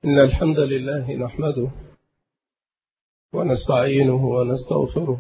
إن الحمد لله نحمده ونستعينه ونستغفره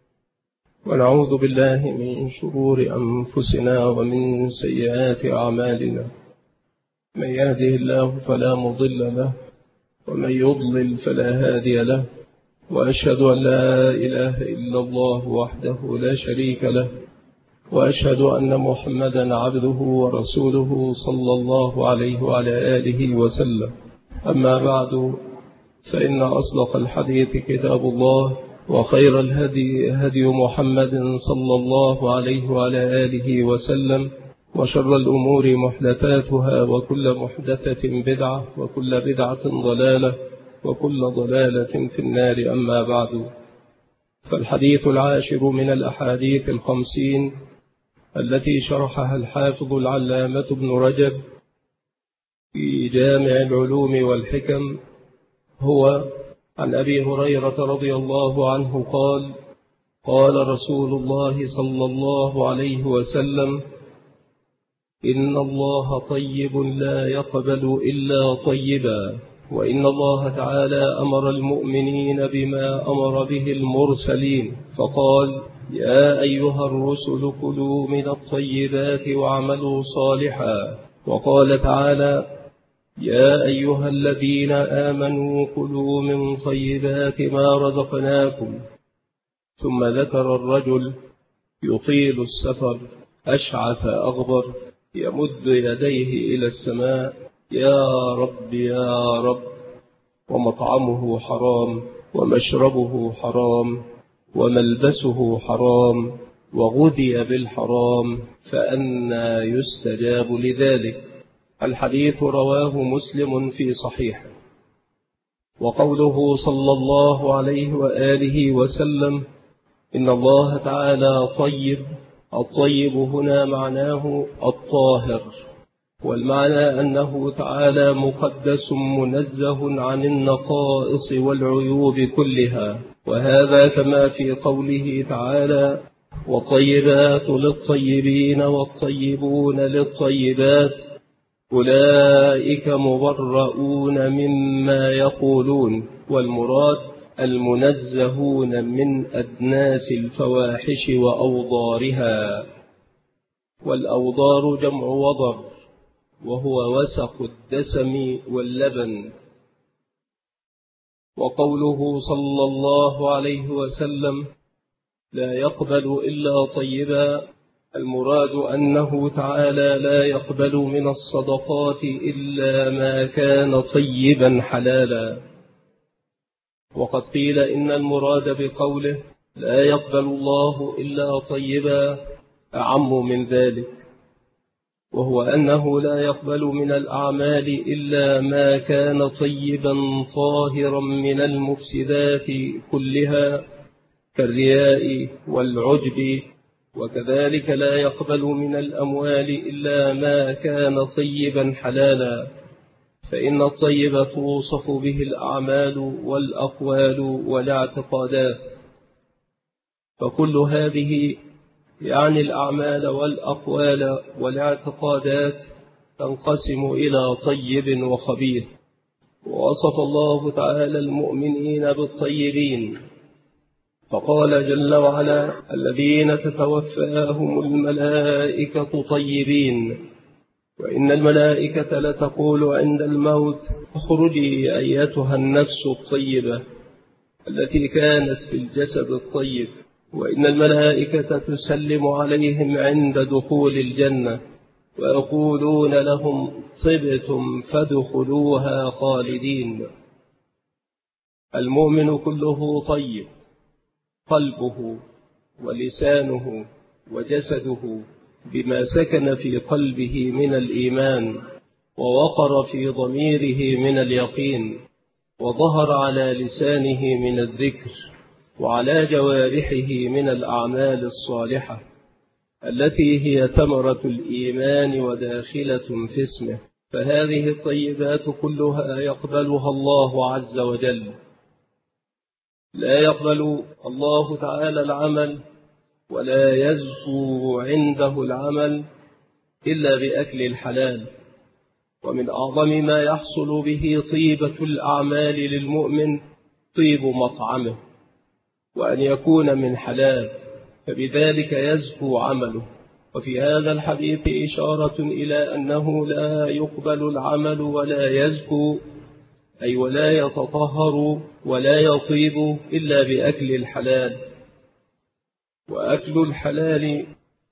ونعوذ بالله من شرور أنفسنا ومن سيئات أعمالنا. من يهده الله فلا مضل له ومن يضلل فلا هادي له، وأشهد أن لا إله إلا الله وحده لا شريك له، وأشهد أن محمدا عبده ورسوله صلى الله عليه وعلى آله وسلم. أما بعد، فإن أصدق الحديث كتاب الله، وخير الهدي هدي محمد صلى الله عليه وعلى آله وسلم، وشر الأمور محدثاتها، وكل محدثة بدعة، وكل بدعة ضلالة، وكل ضلالة في النار. أما بعد، فالحديث العاشر من الأحاديث 50 التي شرحها الحافظ العلامة ابن رجب في جامع العلوم والحكم هو عن أبي هريرة رضي الله عنه قال: قال رسول الله صلى الله عليه وسلم: إن الله طيب لا يقبل إلا طيبا، وإن الله تعالى أمر المؤمنين بما أمر به المرسلين، فقال: يا أيها الرسل كلوا من الطيبات واعملوا صالحا. وقال تعالى: يا أيها الذين آمنوا كلوا من طيبات ما رزقناكم. ثم ذكر الرجل يطيل السفر أشعث أغبر يمد يديه إلى السماء: يا رب يا رب، ومطعمه حرام، ومشربه حرام، وملبسه حرام، وغذي بالحرام، فأنى يستجاب لذلك. الحديث رواه مسلم في صحيحه. وقوله صلى الله عليه وآله وسلم: إن الله تعالى طيب، الطيب هنا معناه الطاهر، والمعنى أنه تعالى مقدس منزه عن النقائص والعيوب كلها، وهذا كما في قوله تعالى: والطيبات للطيبين والطيبون للطيبات أولئك مبرؤون مما يقولون. والمراد المنزهون من أدناس الفواحش وأوضارها. والأوضار جمع وضر، وهو وسخ الدسم واللبن. وقوله صلى الله عليه وسلم: لا يقبل إلا طيبا، المراد أنه تعالى لا يقبل من الصدقات إلا ما كان طيبا حلالا. وقد قيل إن المراد بقوله لا يقبل الله إلا طيبا أعم من ذلك، وهو أنه لا يقبل من الأعمال إلا ما كان طيبا طاهرا من المفسدات كلها كالرياء والعجب. وكذلك لا يقبل من الأموال إلا ما كان طيبا حلالا، فإن الطيب توصف به الأعمال والأقوال والاعتقادات. فكل هذه يعني الأعمال والأقوال والاعتقادات تنقسم إلى طيب وخبيث. ووصف الله تعالى المؤمنين بالطيبين، فقال جل وعلا: الذين تتوفاهم الملائكة طيبين. وإن الملائكة لتقول عند الموت: اخرجي أيتها النفس الطيبة التي كانت في الجسد الطيب. وإن الملائكة تسلم عليهم عند دخول الجنة، ويقولون لهم: طبتم فادخلوها خالدين. المؤمن كله طيب، قلبه ولسانه وجسده بما سكن في قلبه من الإيمان، ووقر في ضميره من اليقين، وظهر على لسانه من الذكر، وعلى جوارحه من الأعمال الصالحة التي هي ثمرة الإيمان وداخلة في اسمه. فهذه الطيبات كلها يقبلها الله عز وجل. لا يقبل الله تعالى العمل ولا يزكو عنده العمل إلا بأكل الحلال، ومن أعظم ما يحصل به طيبة الأعمال للمؤمن طيب مطعمه، وأن يكون من حلال، فبذلك يزكو عمله. وفي هذا الحديث إشارة إلى أنه لا يقبل العمل ولا يزكو، أي ولا يتطهر ولا يطيب إلا بأكل الحلال. وأكل الحلال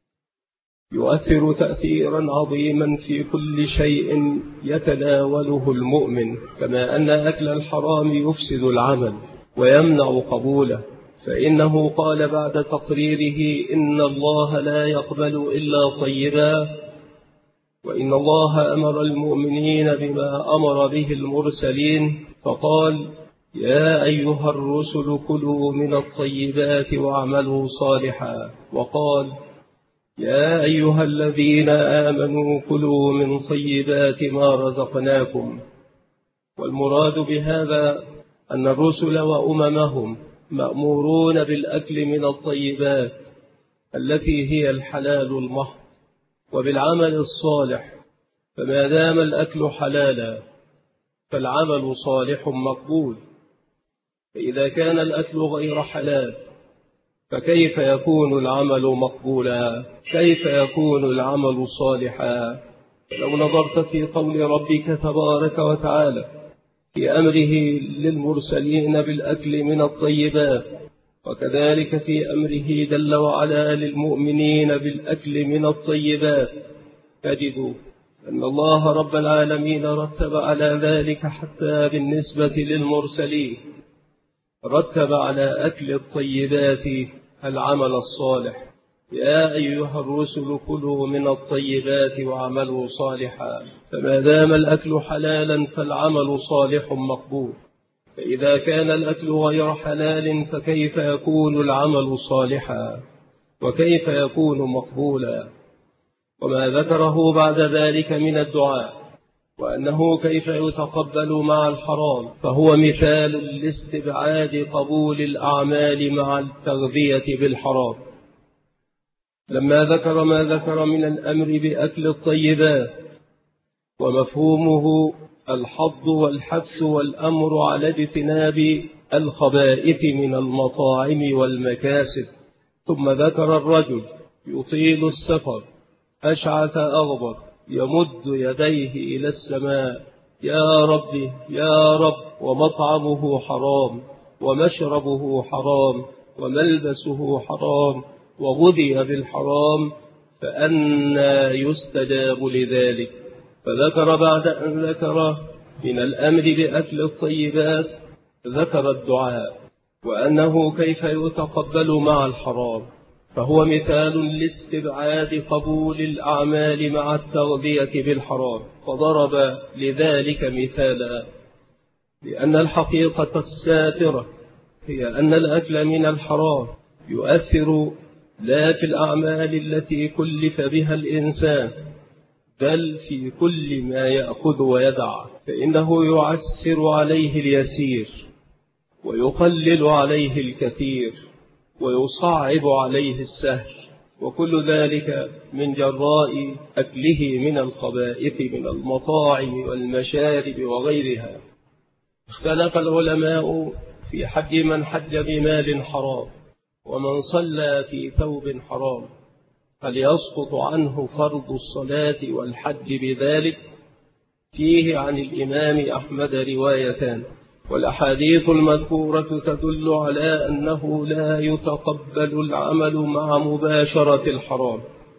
يؤثر تأثيرا عظيما في كل شيء يتناوله المؤمن، كما أن أكل الحرام يفسد العمل ويمنع قبوله، فإنه قال بعد تقريره: إن الله لا يقبل إلا طيبا، وإن الله أمر المؤمنين بما أمر به المرسلين، فقال: يا أيها الرسل كلوا من الطيبات واعملوا صالحا، وقال: يا أيها الذين آمنوا كلوا من طيبات ما رزقناكم. والمراد بهذا أن الرسل وأممهم مأمورون بالأكل من الطيبات التي هي الحلال المحض، وبالعمل الصالح، فما دام الأكل حلالا فالعمل صالح مقبول. فإذا كان الأكل غير حلال فكيف يكون العمل مقبولا؟ كيف يكون العمل صالحا؟ لو نظرت في قول ربك تبارك وتعالى في أمره للمرسلين بالأكل من الطيبات، وكذلك في أمره جل وعلا للمؤمنين بالأكل من الطيبات، تجد أن الله رب العالمين رتب على ذلك حتى بالنسبة للمرسلين، رتب على أكل الطيبات العمل الصالح. يا أيها الرسل كلوا من الطيبات واعملوا صالحا، فما دام الأكل حلالا فالعمل صالح مقبول. فإذا كان الأكل غير حلال فكيف يكون العمل صالحا وكيف يكون مقبولا؟ وما ذكره بعد ذلك من الدعاء وأنه كيف يتقبل مع الحرام، فهو مثال لاستبعاد قبول الأعمال مع التغذية بالحرام. لما ذكر ما ذكر من الأمر بأكل الطيبات ومفهومه الحض والحث والأمر على اجتناب الخبائث من المطاعم والمكاسب، ثم ذكر الرجل يطيل السفر أشعث أغبر يمد يديه إلى السماء: يا رب يا رب، ومطعمه حرام ومشربه حرام وملبسه حرام وغذي بالحرام، فأنى يستجاب لذلك؟ فذكر بعد أن ذكر من الأمر بأكل الطيبات ذكر الدعاء وأنه كيف يتقبل مع الحرام، فهو مثال لاستبعاد قبول الأعمال مع التغذية بالحرام، فضرب لذلك مثالا، لأن الحقيقة الساترة هي أن الأكل من الحرام يؤثر لا في الأعمال التي كلف بها الإنسان، بل في كل ما يأخذ ويدع، فإنه يعسر عليه اليسير ويقلل عليه الكثير ويصعب عليه السهل، وكل ذلك من جراء أكله من الخبائث من المطاعم والمشارب وغيرها. اختلف العلماء في حج من حج بمال حرام ومن صلى في ثوب حرام، هل يسقط عنه فرض الصلاة والحج بذلك؟ فيه عن الإمام أحمد روايتان، والأحاديث المذكورة تدل على أنه لا يتقبل العمل مع مباشرة الحرام،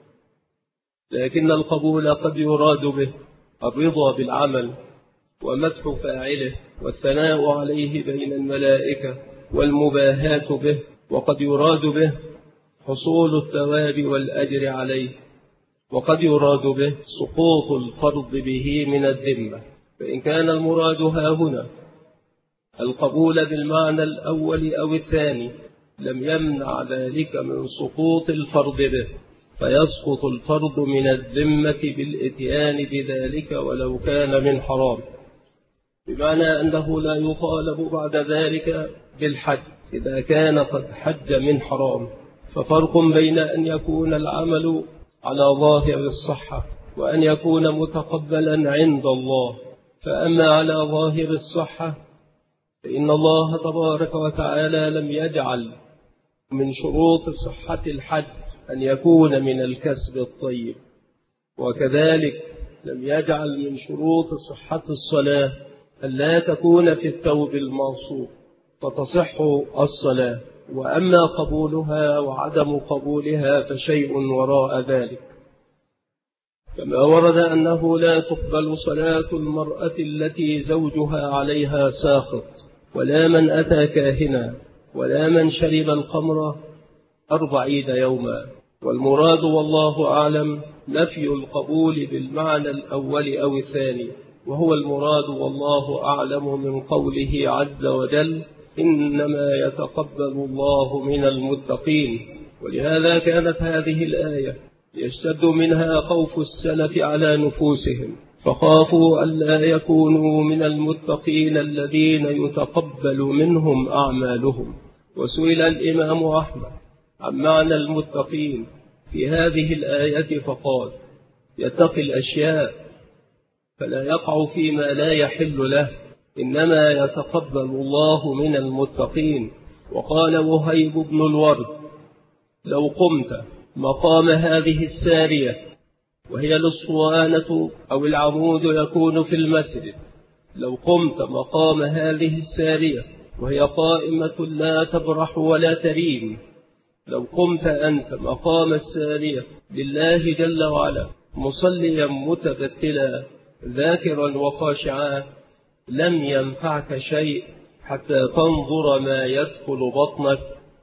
لكن القبول قد يراد به الرضا بالعمل ومدح فاعله والثناء عليه بين الملائكة والمباهاة به، وقد يراد به حصول الثواب والأجر عليه، وقد يراد به سقوط الفرض به من الذمة. فإن كان المراد هنا القبول بالمعنى الأول أو الثاني لم يمنع ذلك من سقوط الفرض به، فيسقط الفرض من الذمة بالإتيان بذلك ولو كان من حرام، بمعنى أنه لا يطالب بعد ذلك بالحج إذا كان قد حج من حرام. ففرق بين أن يكون العمل على ظاهر الصحة وأن يكون متقبلا عند الله. فأما على ظاهر الصحة فإن الله تبارك وتعالى لم يجعل من شروط صحة الحج أن يكون من الكسب الطيب، وكذلك لم يجعل من شروط صحة الصلاة أن لا تكون في الثوب المغصوب فتصح الصلاة، وأما قبولها وعدم قبولها فشيء وراء ذلك. كما ورد أنه لا تقبل صلاة المرأة التي زوجها عليها ساخط، ولا من أتى كاهنا، ولا من شرب الخمر 40 يوما. والمراد والله أعلم نفي القبول بالمعنى الأول أو الثاني، وهو المراد والله أعلم من قوله عز وجل إنما يتقبل الله من المتقين. ولهذا كانت هذه الآية يشتد منها خوف السلف على نفوسهم، فخافوا ألا يكونوا من المتقين الذين يتقبل منهم أعمالهم. وسئل الإمام أحمد عن معنى المتقين في هذه الآية فقال يتقي الأشياء فلا يقع فيما لا يحل له، إنما يتقبل الله من المتقين. وقال وهيب بن الورد لو قمت مقام هذه السارية، وهي الأسطوانة أو العمود يكون في المسجد، لو قمت مقام هذه السارية وهي قائمة لا تبرح ولا تريم، لو قمت أنت مقام السارية لله جل وعلا مصليا متبتلا ذاكرا وخاشعا، لم ينفعك شيء حتى تنظر ما يدخل بطنك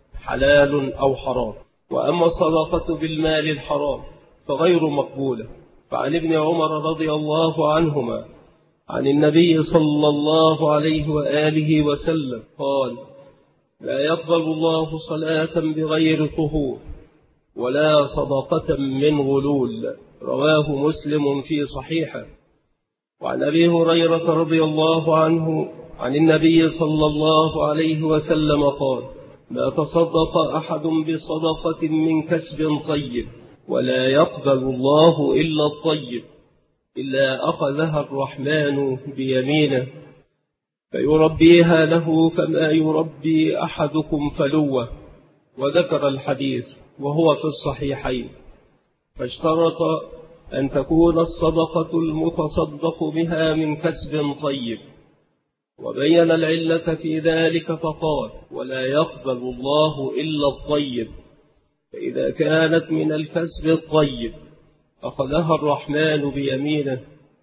حلال أو حرام. وأما الصدقة بالمال الحرام فغير مقبولة. فعن ابن عمر رضي الله عنهما عن النبي صلى الله عليه وآله وسلم قال لا يقبل الله صلاة بغير طهور ولا صدقة من غلول، رواه مسلم في صحيحه. وعن أبي هريرة رضي الله عنه عن النبي صلى الله عليه وسلم قال لا تصدق أحد بصدقة من كسب طيب ولا يقبل الله إلا الطيب إلا أخذها الرحمن بيمينه فيربيها له كما يربي أحدكم فلوة. وذكر الحديث وهو في الصحيحين. فاشترط أن تكون الصدقة المتصدق بها من كسب طيب، وبين العلة في ذلك فقال ولا يقبل الله إلا الطيب، فإذا كانت من الكسب الطيب أخذها الرحمن بيمينه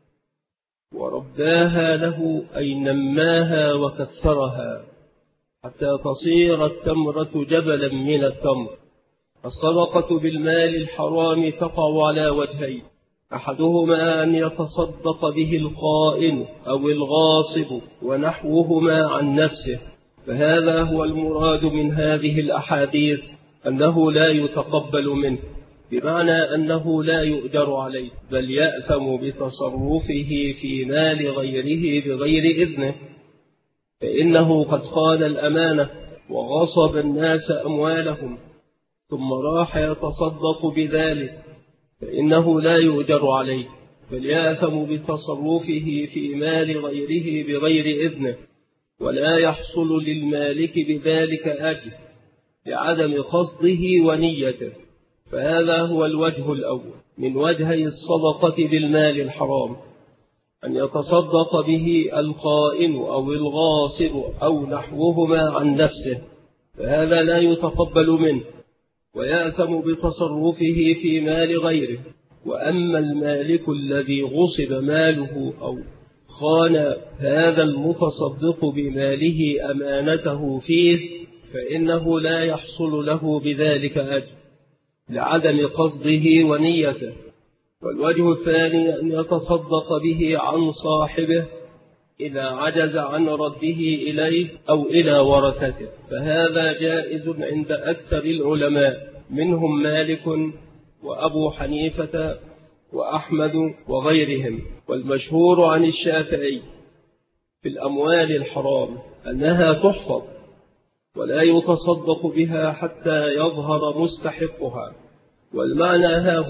ورباها له أي نماها وكثرها حتى تصير التمرة جبلا من التمر. الصدقة بالمال الحرام تقع على وجهين، أحدهما أن يتصدق به الخائن أو الغاصب ونحوهما عن نفسه، فهذا هو المراد من هذه الأحاديث أنه لا يتقبل منه، بمعنى أنه لا يؤجر عليه بل يأثم بتصرفه في مال غيره بغير إذنه، فإنه قد خان الأمانة وغصب الناس أموالهم ثم راح يتصدق بذلك، فإنه لا يؤجر عليه بل يأثم بتصرفه في مال غيره بغير إذنه، ولا يحصل للمالك بذلك أجر لعدم قصده ونيته. فهذا هو الوجه الأول من وجهي الصدقة بالمال الحرام، أن يتصدق به الخائن أو الغاصب أو نحوهما عن نفسه، فهذا لا يتقبل منه ويأثم بتصرفه في مال غيره. وأما المالك الذي غصب ماله أو خان هذا المتصدق بماله أمانته فيه، فإنه لا يحصل له بذلك أجر لعدم قصده ونيته. والوجه الثاني أن يتصدق به عن صاحبه إذا عجز عن رده إليه أو إلى ورثته، فهذا جائز عند أكثر العلماء منهم مالك وأبو حنيفة وأحمد وغيرهم. والمشهور عن الشافعي في الأموال الحرام أنها تحفظ ولا يتصدق بها حتى يظهر مستحقها. والمعنى هاهنا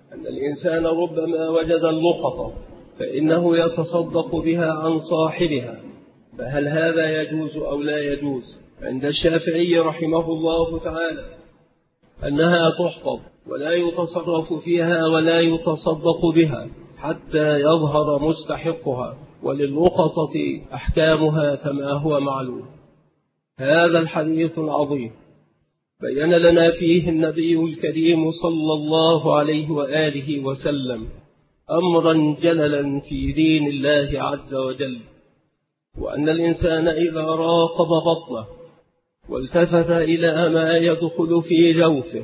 أن الإنسان ربما وجد اللقطة فإنه يتصدق بها عن صاحبها، فهل هذا يجوز أو لا يجوز؟ عند الشافعي رحمه الله تعالى أنها تحفظ ولا يتصرف فيها ولا يتصدق بها حتى يظهر مستحقها، ولللقطة أحكامها كما هو معلوم. هذا الحديث العظيم بيّن لنا فيه النبي الكريم صلى الله عليه وآله وسلم أمرا جللا في دين الله عز وجل، وأن الإنسان إذا راقب بطنه والتفت إلى ما يدخل في جوفه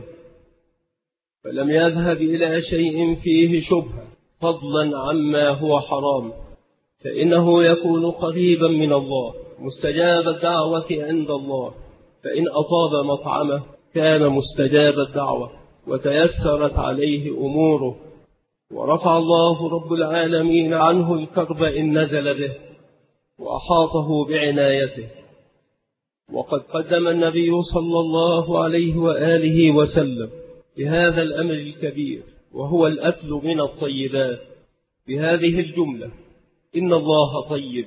فلم يذهب إلى شيء فيه شبهة فضلا عما هو حرام، فإنه يكون قريبا من الله مستجاب الدعوة عند الله، فإن أطاب مطعمه كان مستجاب الدعوة وتيسرت عليه أموره، ورفع الله رب العالمين عنه الكرب إن نزل به وأحاطه بعنايته. وقد قدم النبي صلى الله عليه وآله وسلم بهذا الأمر الكبير وهو الأكل من الطيبات بهذه الجملة: إن الله طيب.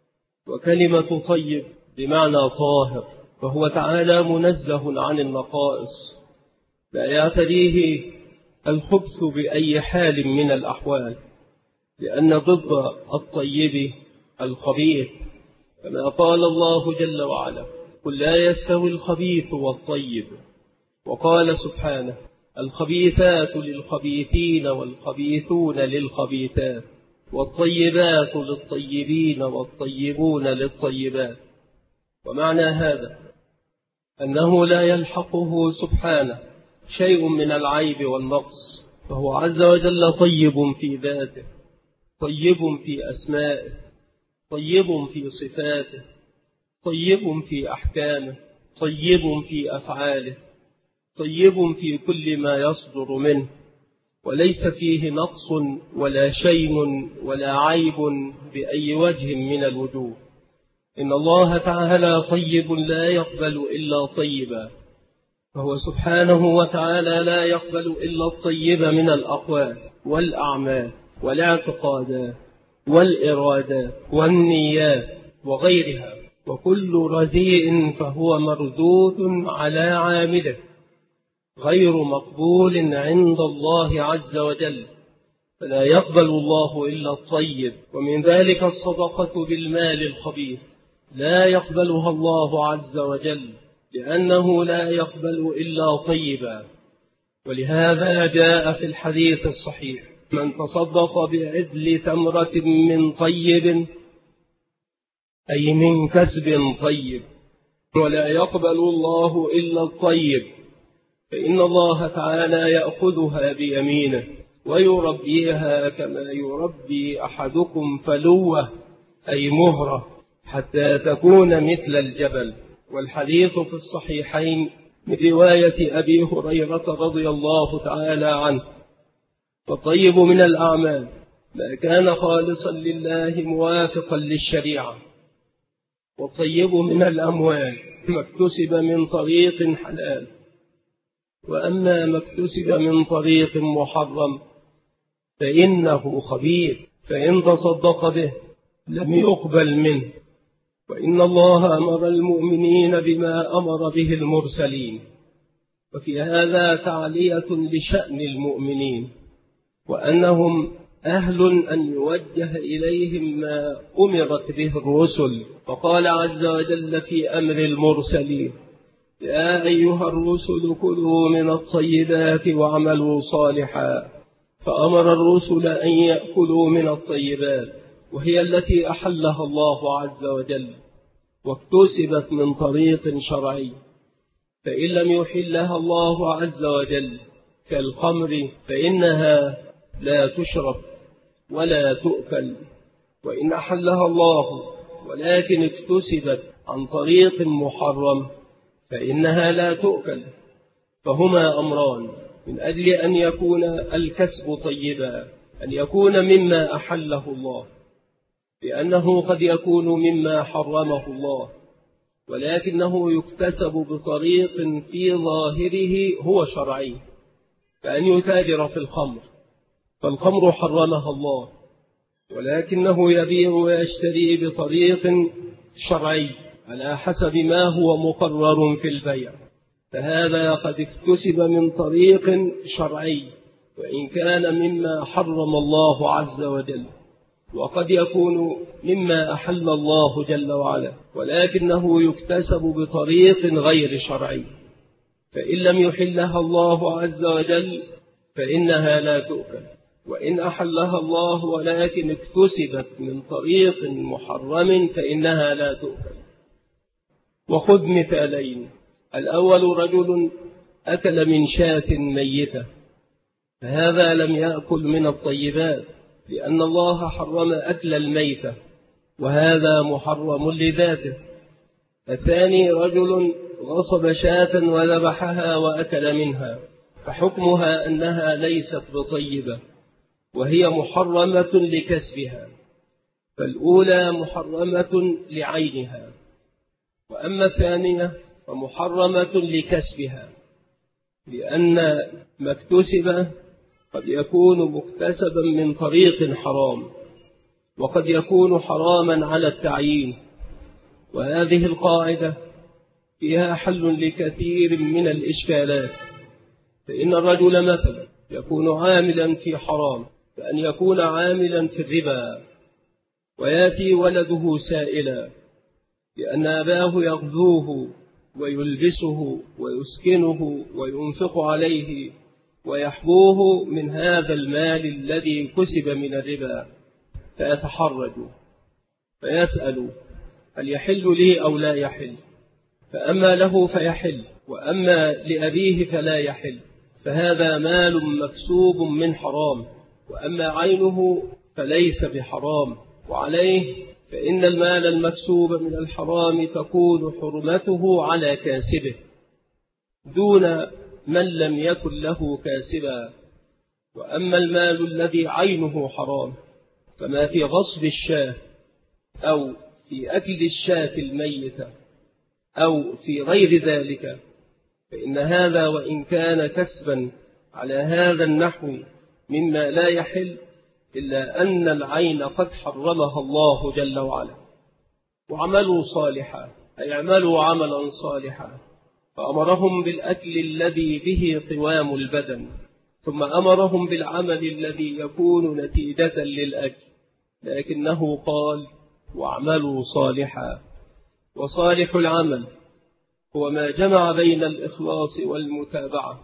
وكلمة طيب بمعنى طاهر، فهو تعالى منزه عن النقائص، لا يعتريه الخبث بأي حال من الأحوال، لأن ضد الطيب الخبيث، كما قال الله جل وعلا: قل لا يستوي الخبيث والطيب. وقال سبحانه: الخبيثات للخبيثين والخبيثون للخبيثات والطيبات للطيبين والطيبون للطيبات. ومعنى هذا أنه لا يلحقه سبحانه شيء من العيب والنقص، فهو عز وجل طيب في ذاته، طيب في أسمائه، طيب في صفاته، طيب في أحكامه، طيب في أفعاله، طيب في كل ما يصدر منه، وليس فيه نقص ولا شيء ولا عيب بأي وجه من الوجوه. إن الله تعالى طيب لا يقبل إلا طيبا، فهو سبحانه وتعالى لا يقبل إلا الطيب من الأقوال والأعمال والاعتقادات والإرادات والنيات وغيرها، وكل رديء فهو مردود على عامله غير مقبول عند الله عز وجل، فلا يقبل الله إلا الطيب. ومن ذلك الصدقة بالمال الخبيث لا يقبلها الله عز وجل، لأنه لا يقبل إلا طيبا. ولهذا جاء في الحديث الصحيح: من تصدق بعدل تمرة من طيب، أي من كسب طيب، ولا يقبل الله إلا الطيب، فإن الله تعالى يأخذها بيمينه ويربيها كما يربي أحدكم فلوة، أي مهرة، حتى تكون مثل الجبل. والحديث في الصحيحين من رواية أبي هريرة رضي الله تعالى عنه: فالطيب من الأعمال ما كان خالصا لله موافقا للشريعة، والطيب من الأموال ما اكتسب من طريق حلال، وأما ما اكتسب من طريق محرم فإنه خبيث، فإن تصدق به لم يقبل منه. وإن الله أمر المؤمنين بما أمر به المرسلين، وفي هذا تعلية لشأن المؤمنين، وأنهم أهل أن يوجه إليهم ما أمرت به الرسل. فقال عز وجل في أمر المرسلين: يا أيها الرسل كلوا من الطيبات واعملوا صالحا. فأمر الرسل أن يأكلوا من الطيبات، وهي التي أحلها الله عز وجل واكتسبت من طريق شرعي، فإن لم يحلها الله عز وجل كالخمر فإنها لا تشرب ولا تؤكل، وإن أحلها الله ولكن اكتسبت عن طريق محرم فإنها لا تؤكل. فهما أمران: من أجل أن يكون الكسب طيبا أن يكون مما أحله الله، لأنه قد يكون مما حرمه الله، ولكنه يكتسب بطريق في ظاهره هو شرعي، كأن يتاجر في الخمر فالخمر حرمها الله، ولكنه يبيع ويشتري بطريق شرعي على حسب ما هو مقرر في البيع، فهذا قد اكتسب من طريق شرعي وإن كان مما حرم الله عز وجل، وقد يكون مما أحل الله جل وعلا، ولكنه يكتسب بطريق غير شرعي، فإن لم يحلها الله عز وجل فإنها لا تؤكل، وإن أحلها الله ولكن اكتسبت من طريق محرم فإنها لا تؤكل. وخذ مثالين: الأول رجل أكل من شاة ميتة، فهذا لم يأكل من الطيبات لأن الله حرم أكل الميتة، وهذا محرم لذاته. الثاني رجل غصب شاة وذبحها وأكل منها، فحكمها أنها ليست بطيبة وهي محرمة لكسبها، فالأولى محرمة لعينها، وأما الثانية فمحرمة لكسبها، لأن ما اكتسب قد يكون مكتسبا من طريق حرام، وقد يكون حراما على التعيين، وهذه القاعدة فيها حل لكثير من الإشكالات. فإن الرجل مثلا يكون عاملا في حرام، فأن يكون عاملا في الربا، ويأتي ولده سائلا لأن أباه يغذوه ويلبسه ويسكنه وينفق عليه ويحبوه من هذا المال الذي كسب من الربا، فيتحرج فيسأل هل يحل لي أو لا يحل، فأما له فيحل وأما لأبيه فلا يحل، فهذا مال مكسوب من حرام، وأما عينه فليس بحرام، وعليه فإن المال المكسوب من الحرام تكون حرمته على كاسبه دون من لم يكن له كاسبا. وأما المال الذي عينه حرام فما في غصب الشاة أو في أكل الشاة الميتة أو في غير ذلك، فإن هذا وإن كان كسبا على هذا النحو مما لا يحل، إلا أن العين قد حرمها الله جل وعلا. وعملوا صالحا أي اعملوا عملا صالحا، فأمرهم بالأكل الذي به قوام البدن، ثم أمرهم بالعمل الذي يكون نتيجة للأكل، لكنه قال واعملوا صالحا. وصالح العمل هو ما جمع بين الإخلاص والمتابعة.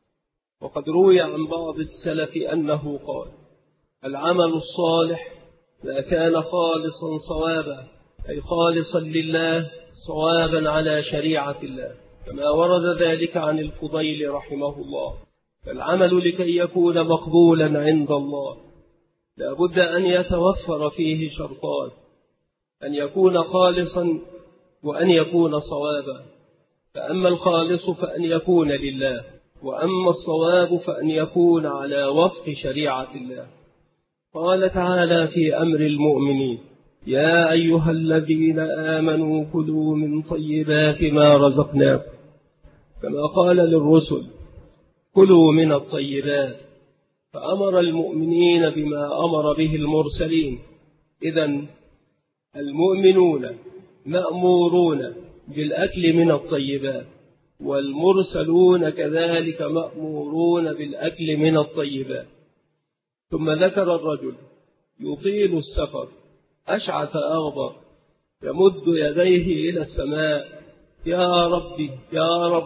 وقد روي عن بعض السلف أنه قال العمل الصالح ما كان خالصا صوابا، أي خالصا لله صوابا على شريعة الله، كما ورد ذلك عن الفضيل رحمه الله. فالعمل لكي يكون مقبولا عند الله لا بد أن يتوفر فيه شرطان: أن يكون خالصا وأن يكون صوابا. فأما الخالص فأن يكون لله، وأما الصواب فأن يكون على وفق شريعة الله. قال تعالى في أمر المؤمنين: يا أيها الذين آمنوا كلوا من طيبات ما رزقناكم، كما قال للرسل كلوا من الطيبات، فأمر المؤمنين بما أمر به المرسلين. إذن المؤمنون مأمورون بالأكل من الطيبات، والمرسلون كذلك مأمورون بالأكل من الطيبات. ثم ذكر الرجل يطيل السفر أشعث أغبر يمد يديه إلى السماء: يا ربي يا رب.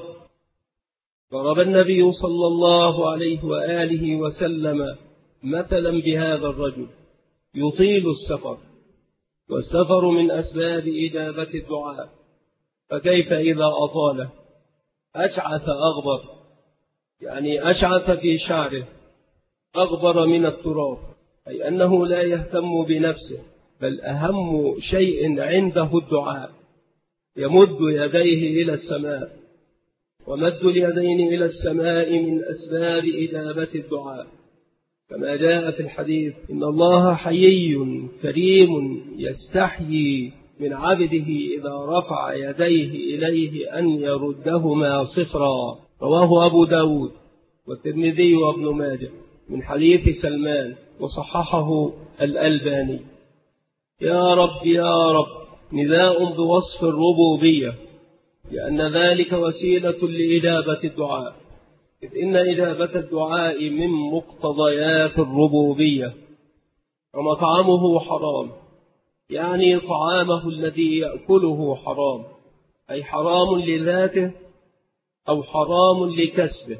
ضرب النبي صلى الله عليه وآله وسلم مثلا بهذا الرجل يطيل السفر، والسفر من أسباب إجابة الدعاء، فكيف إذا أطاله؟ أشعث أغبر، يعني أشعث في شعره أغبر من التراب، أي أنه لا يهتم بنفسه، بل أهم شيء عنده الدعاء. يمد يديه إلى السماء، ومد اليدين إلى السماء من أسباب إجابة الدعاء، كما جاء في الحديث: إن الله حيي كريم يستحيي من عبده إذا رفع يديه إليه أن يردهما صفرا. رواه أبو داود والترمذي وابن ماجه. من حديث سلمان وصححه الألباني: يا رب يا رب، نداء بوصف الربوبية، لأن ذلك وسيلة لإجابة الدعاء، إذ إن إجابة الدعاء من مقتضيات الربوبية. ومطعمه حرام، يعني طعامه الذي يأكله حرام، أي حرام لذاته أو حرام لكسبه.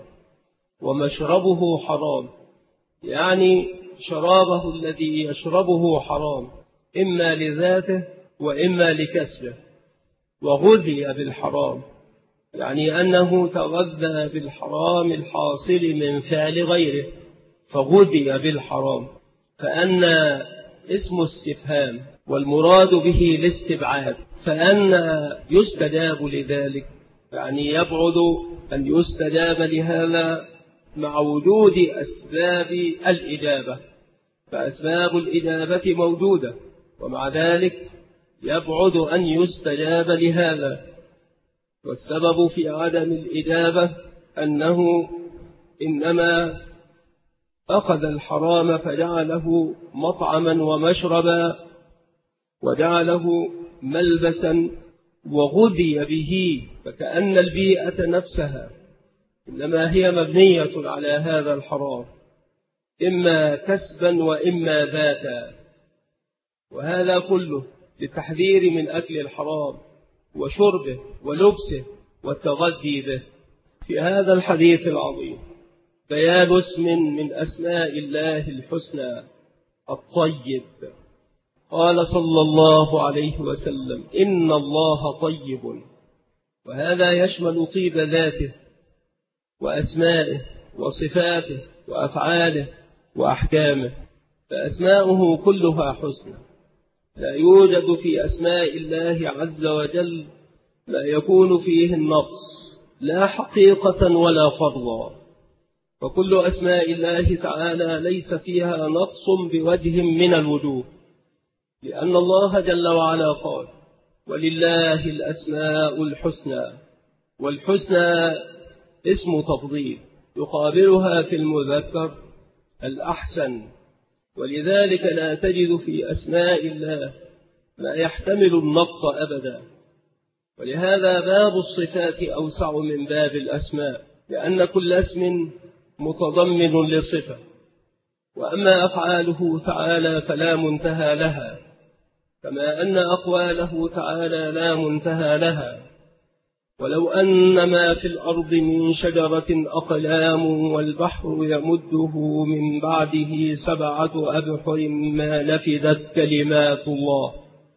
ومشربه حرام، يعني شرابه الذي يشربه حرام، إما لذاته وإما لكسبه. وغذي بالحرام، يعني أنه تغذى بالحرام الحاصل من فعل غيره فغذي بالحرام. فأن اسم استفهام، والمراد به الاستبعاد، فأن يستجاب لذلك، يعني يبعد أن يستجاب لهذا مع وجود أسباب الإجابة، فأسباب الإجابة موجودة، ومع ذلك يبعد أن يستجاب لهذا. والسبب في عدم الإجابة أنه إنما أخذ الحرام فجعله مطعما ومشربا، وجعله ملبسا، وغذي به، فكأن البيئة نفسها إنما هي مبنية على هذا الحرام، إما كسبا وإما ذاتا. وهذا كله للتحذير من أكل الحرام وشربه ولبسه والتغذي به. في هذا الحديث العظيم بيان اسم من أسماء الله الحسنى الطيب. قال صلى الله عليه وسلم: إن الله طيب، وهذا يشمل طيب ذاته وأسمائه وصفاته وأفعاله وأحكامه، فأسماؤه كلها حسنى، لا يوجد في أسماء الله عز وجل ما يكون فيه النقص، لا حقيقة ولا فرضا، فكل أسماء الله تعالى ليس فيها نقص بوجه من الوجوه، لأن الله جل وعلا قال: ولله الأسماء الحسنى. والحسنى اسم تفضيل يقابلها في المذكر الأحسن، ولذلك لا تجد في أسماء الله ما يحتمل النقص أبدا. ولهذا باب الصفات أوسع من باب الأسماء، لأن كل اسم متضمن لصفة، وأما أفعاله تعالى فلا منتهى لها، كما أن أقواله تعالى لا منتهى لها. ولو أن ما في الأرض من شجرة أقلام والبحر يمده من بعده 7 أبحر ما نفدت كلمات الله.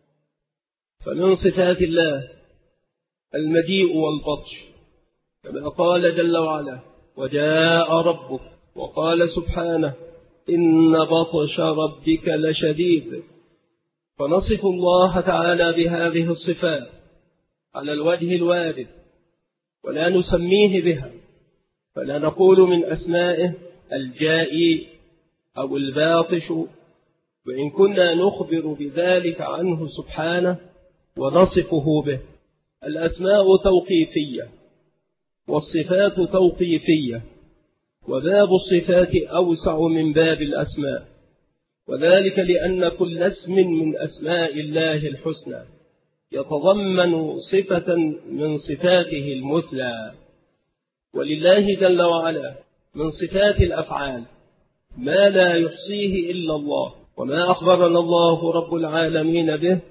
فمن صفات الله المجيء والبطش، كما قال جل وعلا: وجاء ربك، وقال سبحانه: إن بطش ربك لشديد. فنصف الله تعالى بهذه الصفات على الوجه الوارد، ولا نسميه بها، فلا نقول من أسمائه الجائي أو الباطش، وإن كنا نخبر بذلك عنه سبحانه ونصفه به. الأسماء توقيفية والصفات توقيفية، وباب الصفات أوسع من باب الأسماء، وذلك لأن كل اسم من أسماء الله الحسنى يتضمن صفة من صفاته المثلى. ولله جل وعلا من صفات الأفعال ما لا يحصيه إلا الله، وما أخبرنا الله رب العالمين به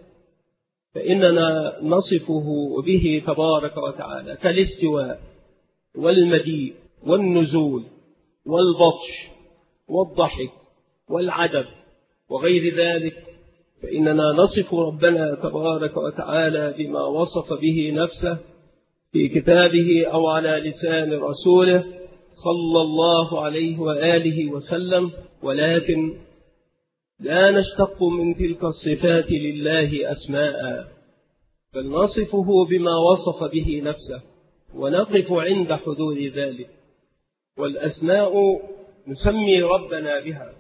فإننا نصفه به تبارك وتعالى، كالاستواء والمجيء والنزول والبطش والضحك والعدب وغير ذلك، فإننا نصف ربنا تبارك وتعالى بما وصف به نفسه في كتابه أو على لسان رسوله صلى الله عليه وآله وسلم، ولكن لا نشتق من تلك الصفات لله أسماء، بل نصفه بما وصف به نفسه ونقف عند حدود ذلك. والأسماء نسمي ربنا بها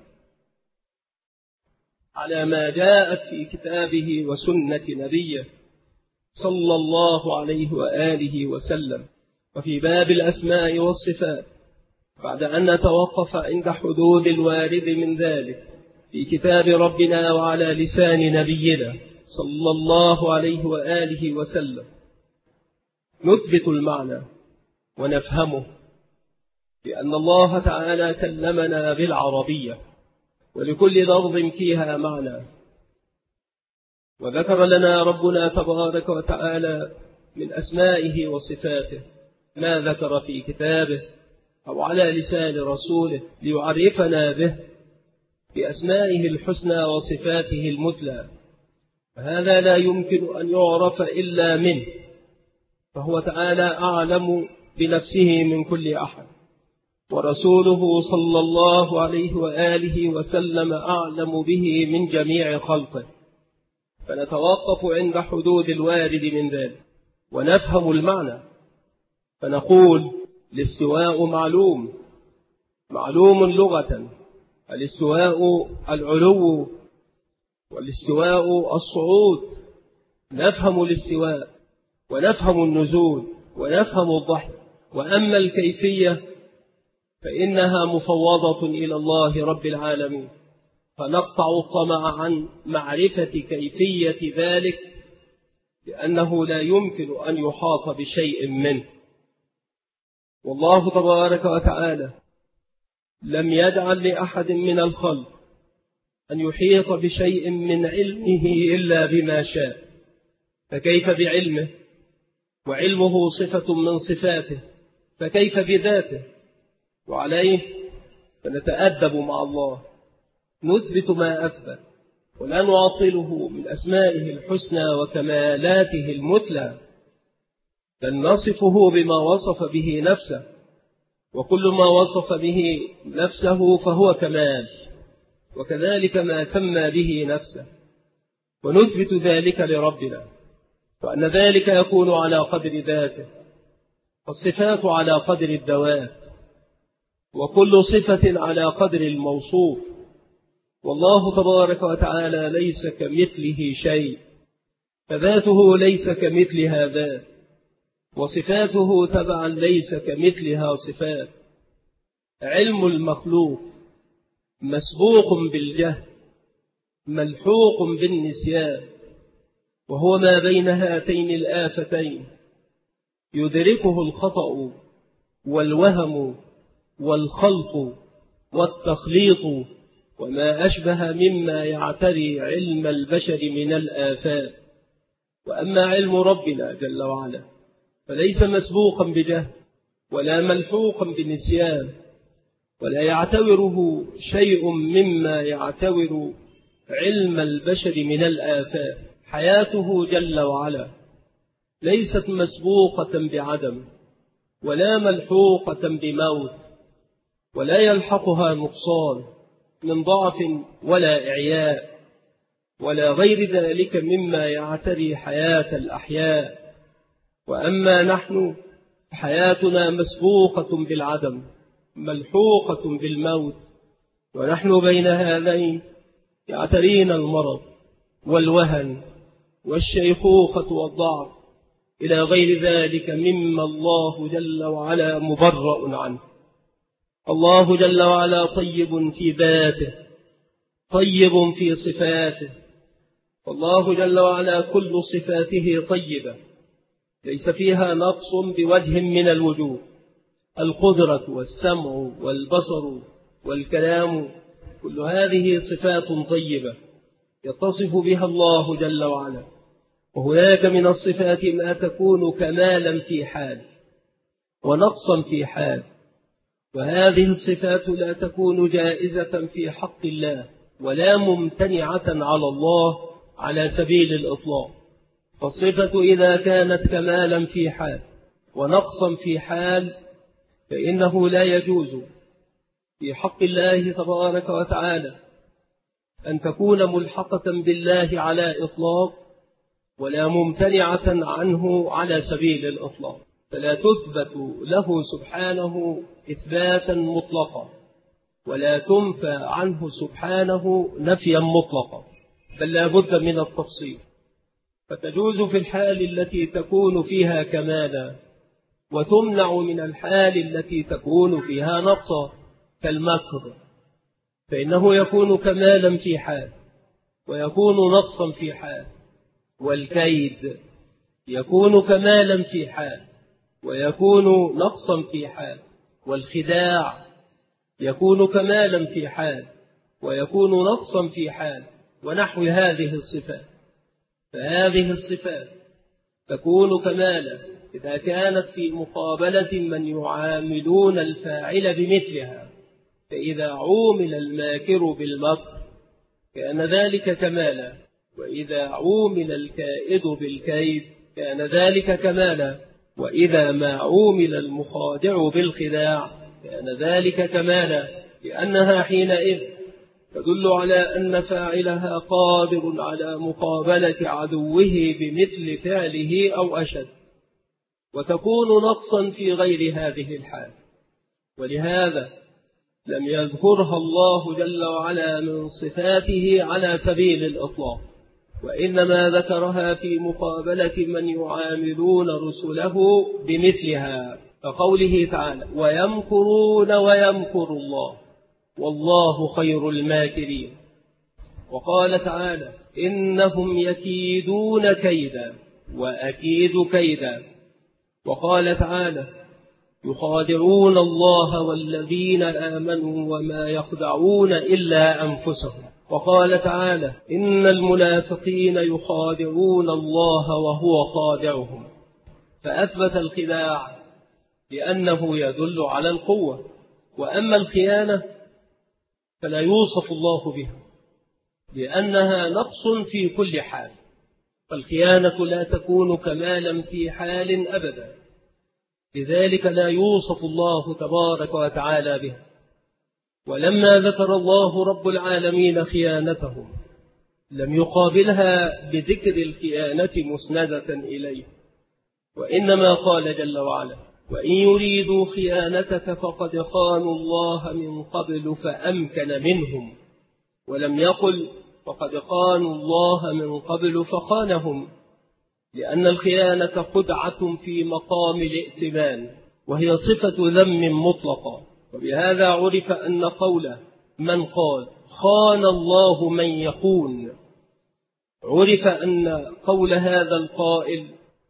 على ما جاءت في كتابه وسنة نبيه صلى الله عليه وآله وسلم. وفي باب الأسماء والصفات بعد أن نتوقف عند حدود الوارد من ذلك في كتاب ربنا وعلى لسان نبينا صلى الله عليه وآله وسلم، نثبت المعنى ونفهمه لأن الله تعالى كلمنا بالعربية، ولكل لفظ فيها معنى. وذكر لنا ربنا تبارك وتعالى من أسمائه وصفاته ما ذكر في كتابه أو على لسان رسوله ليعرفنا به بأسمائه الحسنى وصفاته المثلى، فهذا لا يمكن أن يعرف إلا منه، فهو تعالى أعلم بنفسه من كل أحد، ورسوله صلى الله عليه وآله وسلم أعلم به من جميع خلقه. فنتوقف عند حدود الوارد من ذلك ونفهم المعنى، فنقول الاستواء معلوم لغة، الاستواء العلو والاستواء الصعود، نفهم الاستواء ونفهم النزول ونفهم الضحك. وأما الكيفية فإنها مفوضة إلى الله رب العالمين، فنقطع الطمع عن معرفة كيفية ذلك لأنه لا يمكن أن يحاط بشيء منه. والله تبارك وتعالى لم يجعل لأحد من الخلق أن يحيط بشيء من علمه إلا بما شاء، فكيف بعلمه؟ وعلمه صفة من صفاته، فكيف بذاته؟ وعليه فنتأدب مع الله، نثبت ما أثبت ولا نعطله من أسمائه الحسنى وكمالاته المثلى، بل نصفه بما وصف به نفسه، وكل ما وصف به نفسه فهو كمال، وكذلك ما سمى به نفسه، ونثبت ذلك لربنا، وأن ذلك يكون على قدر ذاته، والصفات على قدر الذوات، وكل صفة على قدر الموصوف. والله تبارك وتعالى ليس كمثله شيء، فذاته ليس كمثلها ذات، وصفاته تبعا ليس كمثلها صفات. علم المخلوق مسبوق بالجهل ملحوق بالنسيان، وهو ما بين هاتين الآفتين، يدركه الخطأ والوهم والخلط والتخليط وما أشبه مما يعتري علم البشر من الآفات. وأما علم ربنا جل وعلا فليس مسبوقا بجهل ولا ملحوقا بنسيان، ولا يعتبره شيء مما يعتبر علم البشر من الآفات. حياته جل وعلا ليست مسبوقة بعدم ولا ملحوقة بموت، ولا يلحقها نقصان من ضعف ولا إعياء ولا غير ذلك مما يعتري حياة الأحياء. وأما نحن حياتنا مسبوقة بالعدم ملحوقة بالموت، ونحن بين هذين يعترينا المرض والوهن والشيخوخة والضعف إلى غير ذلك مما الله جل وعلا مبرأ عنه. الله جل وعلا طيب في ذاته طيب في صفاته، والله جل وعلا كل صفاته طيبة ليس فيها نقص بوجه من الوجوه. القدرة والسمع والبصر والكلام كل هذه صفات طيبة يتصف بها الله جل وعلا. وهناك من الصفات ما تكون كمالا في حال ونقصا في حال، وهذه الصفات لا تكون جائزة في حق الله ولا ممتنعة على الله على سبيل الإطلاق. فالصفة إذا كانت كمالا في حال ونقصا في حال فإنه لا يجوز في حق الله تبارك وتعالى أن تكون ملحقة بالله على إطلاق ولا ممتنعة عنه على سبيل الإطلاق، فلا تثبت له سبحانه إثباتا مطلقا ولا تنفى عنه سبحانه نفيا مطلقا، بل لا بد من التفصيل. فتجوز في الحال التي تكون فيها كمالا وتمنع من الحال التي تكون فيها نقصا كالمكر، فإنه يكون كمالا في حال ويكون نقصا في حال، والكيد يكون كمالا في حال ويكون نقصا في حال، والخداع يكون كمالا في حال ويكون نقصا في حال، ونحو هذه الصفات. فهذه الصفات تكون كمالا إذا كانت في مقابلة من يعاملون الفاعل بمثلها، فإذا عومل الماكر بالمكر كان ذلك كمالا، وإذا عومل الكائد بالكيد كان ذلك كمالا، وإذا ما عومل المخادع بالخداع كان ذلك كمالا، لأنها حينئذ تدل على أن فاعلها قادر على مقابلة عدوه بمثل فعله أو أشد، وتكون نقصا في غير هذه الحال. ولهذا لم يذكرها الله جل وعلا من صفاته على سبيل الإطلاق، وإنما ذكرها في مقابلة من يعاملون رسله بمثلها، كقوله تعالى: ويمكرون ويمكر الله والله خير الماكرين. وقال تعالى: إنهم يكيدون كيدا وأكيد كيدا. وقال تعالى: يخادعون الله والذين آمنوا وما يخدعون إلا أنفسهم. وقال تعالى: إن المنافقين يخادعون الله وهو خادعهم. فأثبت الخداع لأنه يدل على القوة، وأما الخيانة فلا يوصف الله بها لأنها نقص في كل حال، فالخيانة لا تكون كمالا في حال أبدا، لذلك لا يوصف الله تبارك وتعالى بها. ولما ذكر الله رب العالمين خيانتهم لم يقابلها بذكر الخيانة مسندة إليه، وإنما قال جل وعلا: وإن يريدوا خيانتك فقد خانوا الله من قبل فأمكن منهم، ولم يقل فقد خانوا الله من قبل فخانهم، لأن الخيانة خدعة في مقام الائتمان، وهي صفة ذم مطلقة. وبهذا عرف أن قول من قال خان الله من يخون، عرف أن قول هذا القائل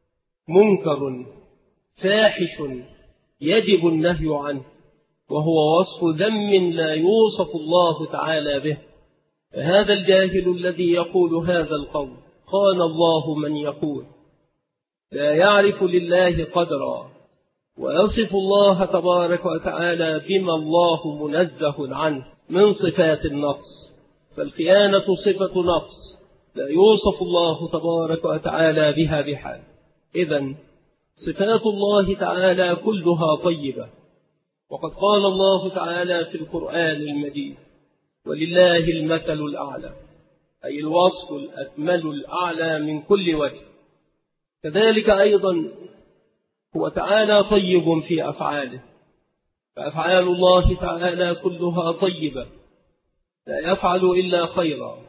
منكر فاحش يجب النهي عنه، وهو وصف ذم لا يوصف الله تعالى به. هذا الجاهل الذي يقول هذا القول خان الله من يقول لا يعرف لله قدرا، ويصف الله تبارك وتعالى بما الله منزه عنه من صفات النقص، فالخيانة صفة نقص لا يوصف الله تبارك وتعالى بها بحال. إذن صفات الله تعالى كلها طيبة، وقد قال الله تعالى في القرآن المجيد: ولله المثل الأعلى، أي الوصف الأكمل الأعلى من كل وجه. كذلك أيضا هو تعالى طيب في أفعاله، فأفعال الله تعالى كلها طيبة لا يفعل إلا خيرا.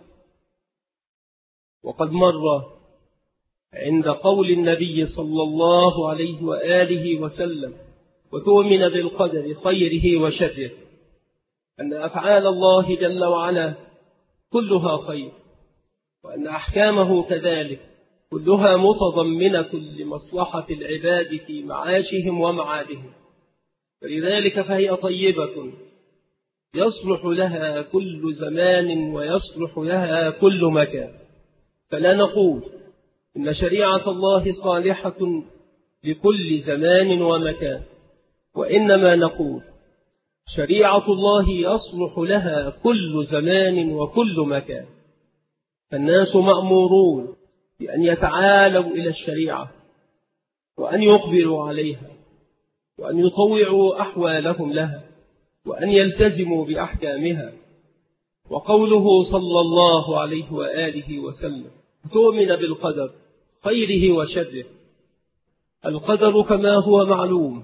وقد مر عند قول النبي صلى الله عليه وآله وسلم: وتؤمن بالقدر خيره وشره، أن أفعال الله جل وعلا كلها خير، وأن أحكامه كذلك كلها متضمنة لمصلحة العباد في معاشهم ومعادهم، فلذلك فهي طيبة يصلح لها كل زمان ويصلح لها كل مكان. فلا نقول إن شريعة الله صالحة لكل زمان ومكان، وإنما نقول شريعة الله يصلح لها كل زمان وكل مكان. فالناس مأمورون بأن يتعالوا إلى الشريعة وأن يقبلوا عليها وأن يطوعوا أحوالهم لها وأن يلتزموا بأحكامها. وقوله صلى الله عليه وآله وسلم: تؤمن بالقدر خيره وشره، القدر كما هو معلوم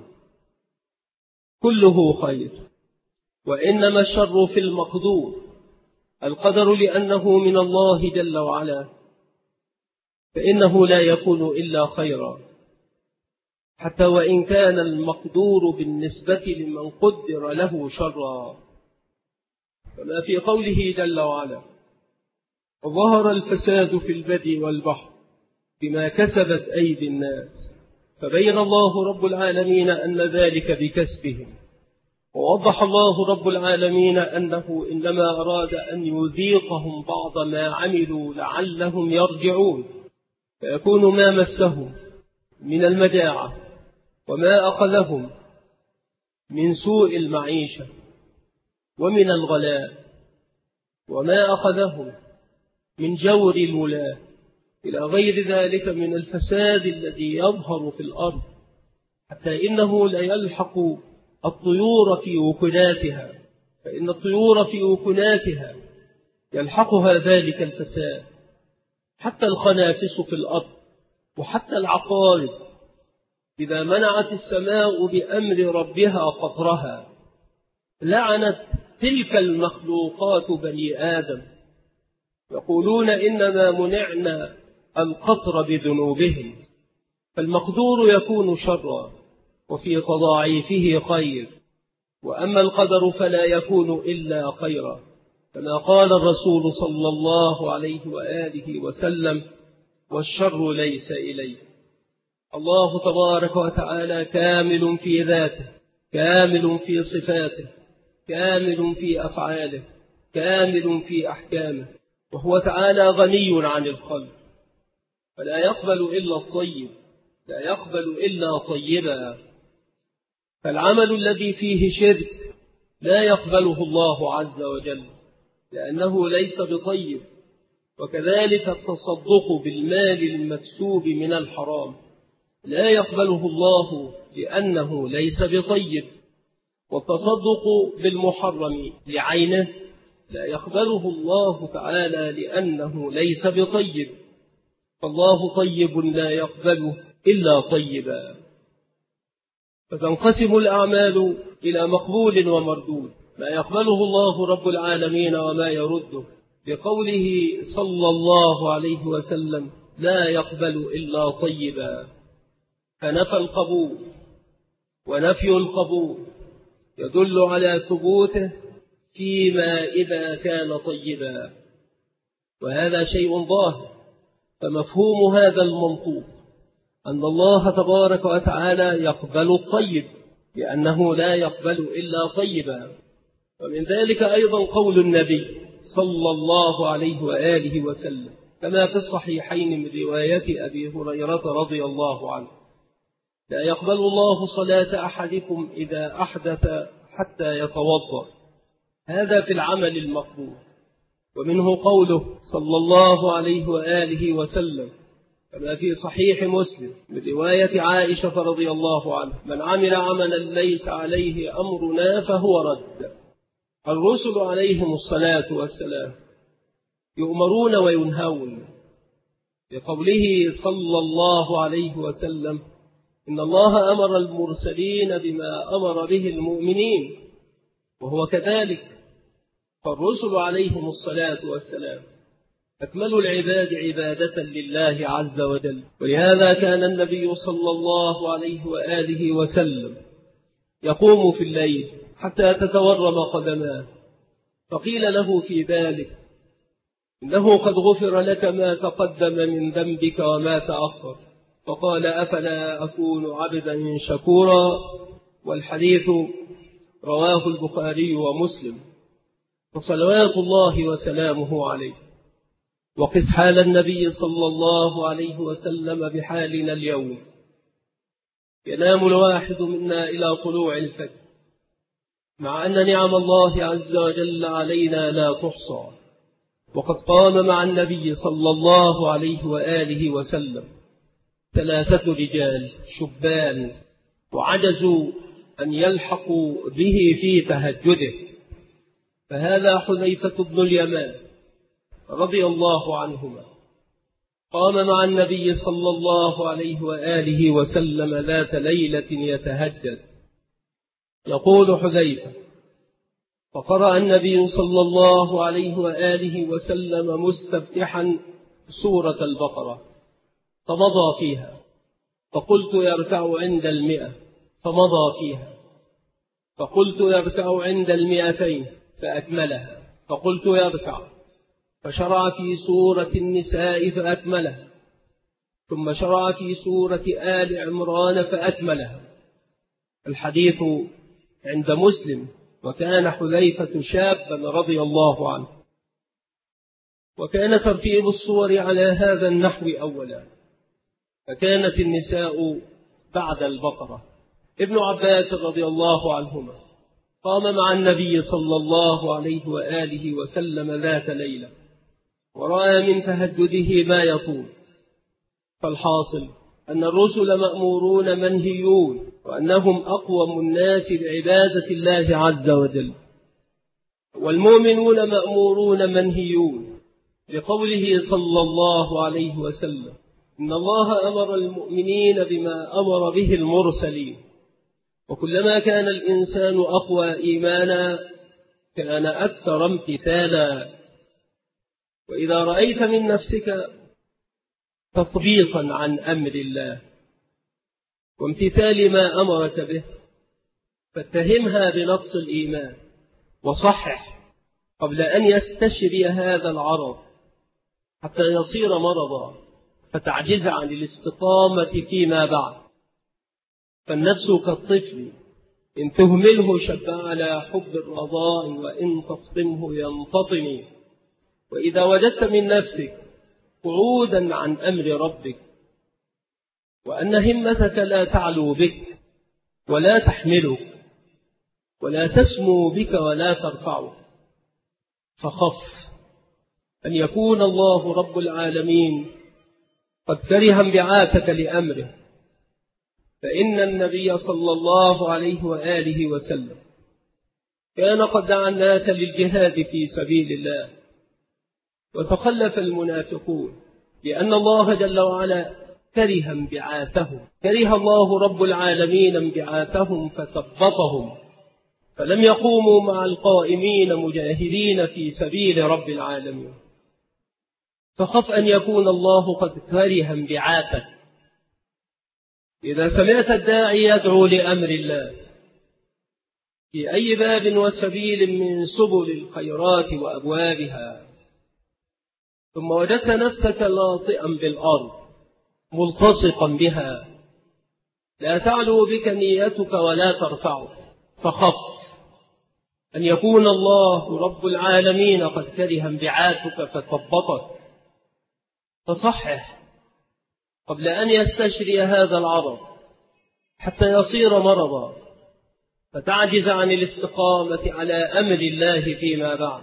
كله خير، وإنما الشر في المقدور. القدر لأنه من الله جل وعلا فإنه لا يكون إلا خيرا، حتى وإن كان المقدور بالنسبة لمن قدر له شرا، كما في قوله جل وعلا: ظهر الفساد في البر والبحر بما كسبت أيدي الناس، فبين الله رب العالمين أن ذلك بكسبهم، ووضح الله رب العالمين أنه إنما أراد أن يذيقهم بعض ما عملوا لعلهم يرجعون، فيكون ما مسهم من المجاعة وما أخذهم من سوء المعيشة ومن الغلاء وما أخذهم من جور الولاة إلى غير ذلك من الفساد الذي يظهر في الأرض، حتى إنه لا يلحق الطيور في وكناتها، فإن الطيور في وكناتها يلحقها ذلك الفساد، حتى الخنافس في الأرض وحتى العقارب إذا منعت السماء بأمر ربها قطرها لعنت تلك المخلوقات بني آدم، يقولون إنما منعنا القطر بذنوبهم، فالمقدور يكون شرا وفي تضاعيفه خير، وأما القدر فلا يكون إلا خيرا، كما قال الرسول صلى الله عليه وآله وسلم: والشر ليس إليه. الله تبارك وتعالى كامل في ذاته، كامل في صفاته، كامل في أفعاله، كامل في أحكامه، وهو تعالى غني عن الخلق، فلا يقبل إلا الطيب، لا يقبل إلا طيبا، فالعمل الذي فيه شرك لا يقبله الله عز وجل لأنه ليس بطيب، وكذلك التصدق بالمال المكسوب من الحرام لا يقبله الله لأنه ليس بطيب، والتصدق بالمحرم لعينه لا يقبله الله تعالى لأنه ليس بطيب، فالله طيب لا يقبله إلا طيبا. فتنقسم الأعمال إلى مقبول ومردود، ما يقبله الله رب العالمين وما يرده، بقوله صلى الله عليه وسلم: لا يقبل إلا طيبا، فنفى القبول، ونفي القبول يدل على ثبوته فيما إذا كان طيبا، وهذا شيء ظاهر، فمفهوم هذا المنطوق أن الله تبارك وتعالى يقبل الطيب لأنه لا يقبل إلا طيبا. ومن ذلك أيضا قول النبي صلى الله عليه وآله وسلم كما في الصحيحين من رواية أبي هريرة رضي الله عنه: لا يقبل الله صلاة أحدكم إذا أحدث حتى يتوضأ، هذا في العمل المقبول. ومنه قوله صلى الله عليه وآله وسلم كما في صحيح مسلم من رواية عائشة رضي الله عنها: من عمل عملا ليس عليه أمرنا فهو رد. الرسل عليهم الصلاة والسلام يؤمرون وينهون، بقوله صلى الله عليه وسلم: إن الله أمر المرسلين بما أمر به المؤمنين، وهو كذلك، فالرسل عليهم الصلاة والسلام أكمل العباد عبادة لله عز وجل، ولهذا كان النبي صلى الله عليه وآله وسلم يقوم في الليل حتى تتورم قدماه، فقيل له في ذلك: إنه قد غفر لك ما تقدم من ذنبك وما تأخر، فقال: أفلا أكون عبدا شكورا. والحديث رواه البخاري ومسلم، فصلوات الله وسلامه عليه. وقس حال النبي صلى الله عليه وسلم بحالنا اليوم، ينام الواحد منا إلى طلوع الفجر، مع أن نعم الله عز وجل علينا لا تحصى، وقد قام مع النبي صلى الله عليه وآله وسلم 3 رجال شبان وعجزوا أن يلحقوا به في تهجده، فهذا حذيفة بن اليمان رضي الله عنهما قام مع النبي صلى الله عليه وآله وسلم ذات ليلة يتهجد. يقول حذيفة: فقرأ النبي صلى الله عليه وآله وسلم مستفتحا سورة البقرة، فمضى فيها، فقلت يركع عند 100 فمضى فيها، فقلت يركع عند 200 فأكملها، فقلت يركع، فشرع في سورة النساء فأكملها، ثم شرع في سورة آل عمران فأكملها. الحديث عند مسلم. وكان حذيفة شابا رضي الله عنه، وكان ترتيب الصور على هذا النحو أولا، فكانت النساء بعد البقرة. ابن عباس رضي الله عنهما قام مع النبي صلى الله عليه وآله وسلم ذات ليلة ورأى من تهجده ما يطول. فالحاصل أن الرسل مأمورون منهيون، وأنهم أقوم الناس بعبادة الله عز وجل، والمؤمنون مأمورون منهيون، لقوله صلى الله عليه وسلم: إن الله أمر المؤمنين بما أمر به المرسلين. وكلما كان الإنسان أقوى إيمانا كان أكثر امتثالا. وإذا رأيت من نفسك تطبيقا عن أمر الله وامتثال ما أمرك به فاتهمها بنقص الإيمان، وصحح قبل أن يستشري هذا العرض حتى يصير مرضا فتعجز عن الاستقامة فيما بعد. فالنفس كالطفل، إن تهمله شب على حب الرضاء، وإن تفطمه ينفطم. وإذا وجدت من نفسك قعودا عن أمر ربك، وأن همتك لا تعلو بك ولا تحملك ولا تسمو بك ولا ترفعك، فخف أن يكون الله رب العالمين قد كره انبعاثك لأمره. فإن النبي صلى الله عليه وآله وسلم كان قد دعا الناس للجهاد في سبيل الله، وتخلف المنافقون لأن الله جل وعلا كره انبعاثهم، كره الله رب العالمين انبعاثهم فثبطهم، فلم يقوموا مع القائمين مجاهدين في سبيل رب العالمين. فخف أن يكون الله قد كره انبعاثك. إذا سمعت الداعي يدعو لأمر الله في أي باب وسبيل من سبل الخيرات وأبوابها، ثم وجدت نفسك لاطئا بالأرض ملتصقا بها، لا تعلو بك نيتك ولا ترفعك، فخف أن يكون الله رب العالمين قد كره انبعاثك فثبطك. فصحح قبل أن يستشري هذا العرض حتى يصير مرضا فتعجز عن الاستقامة على أمر الله فيما بعد.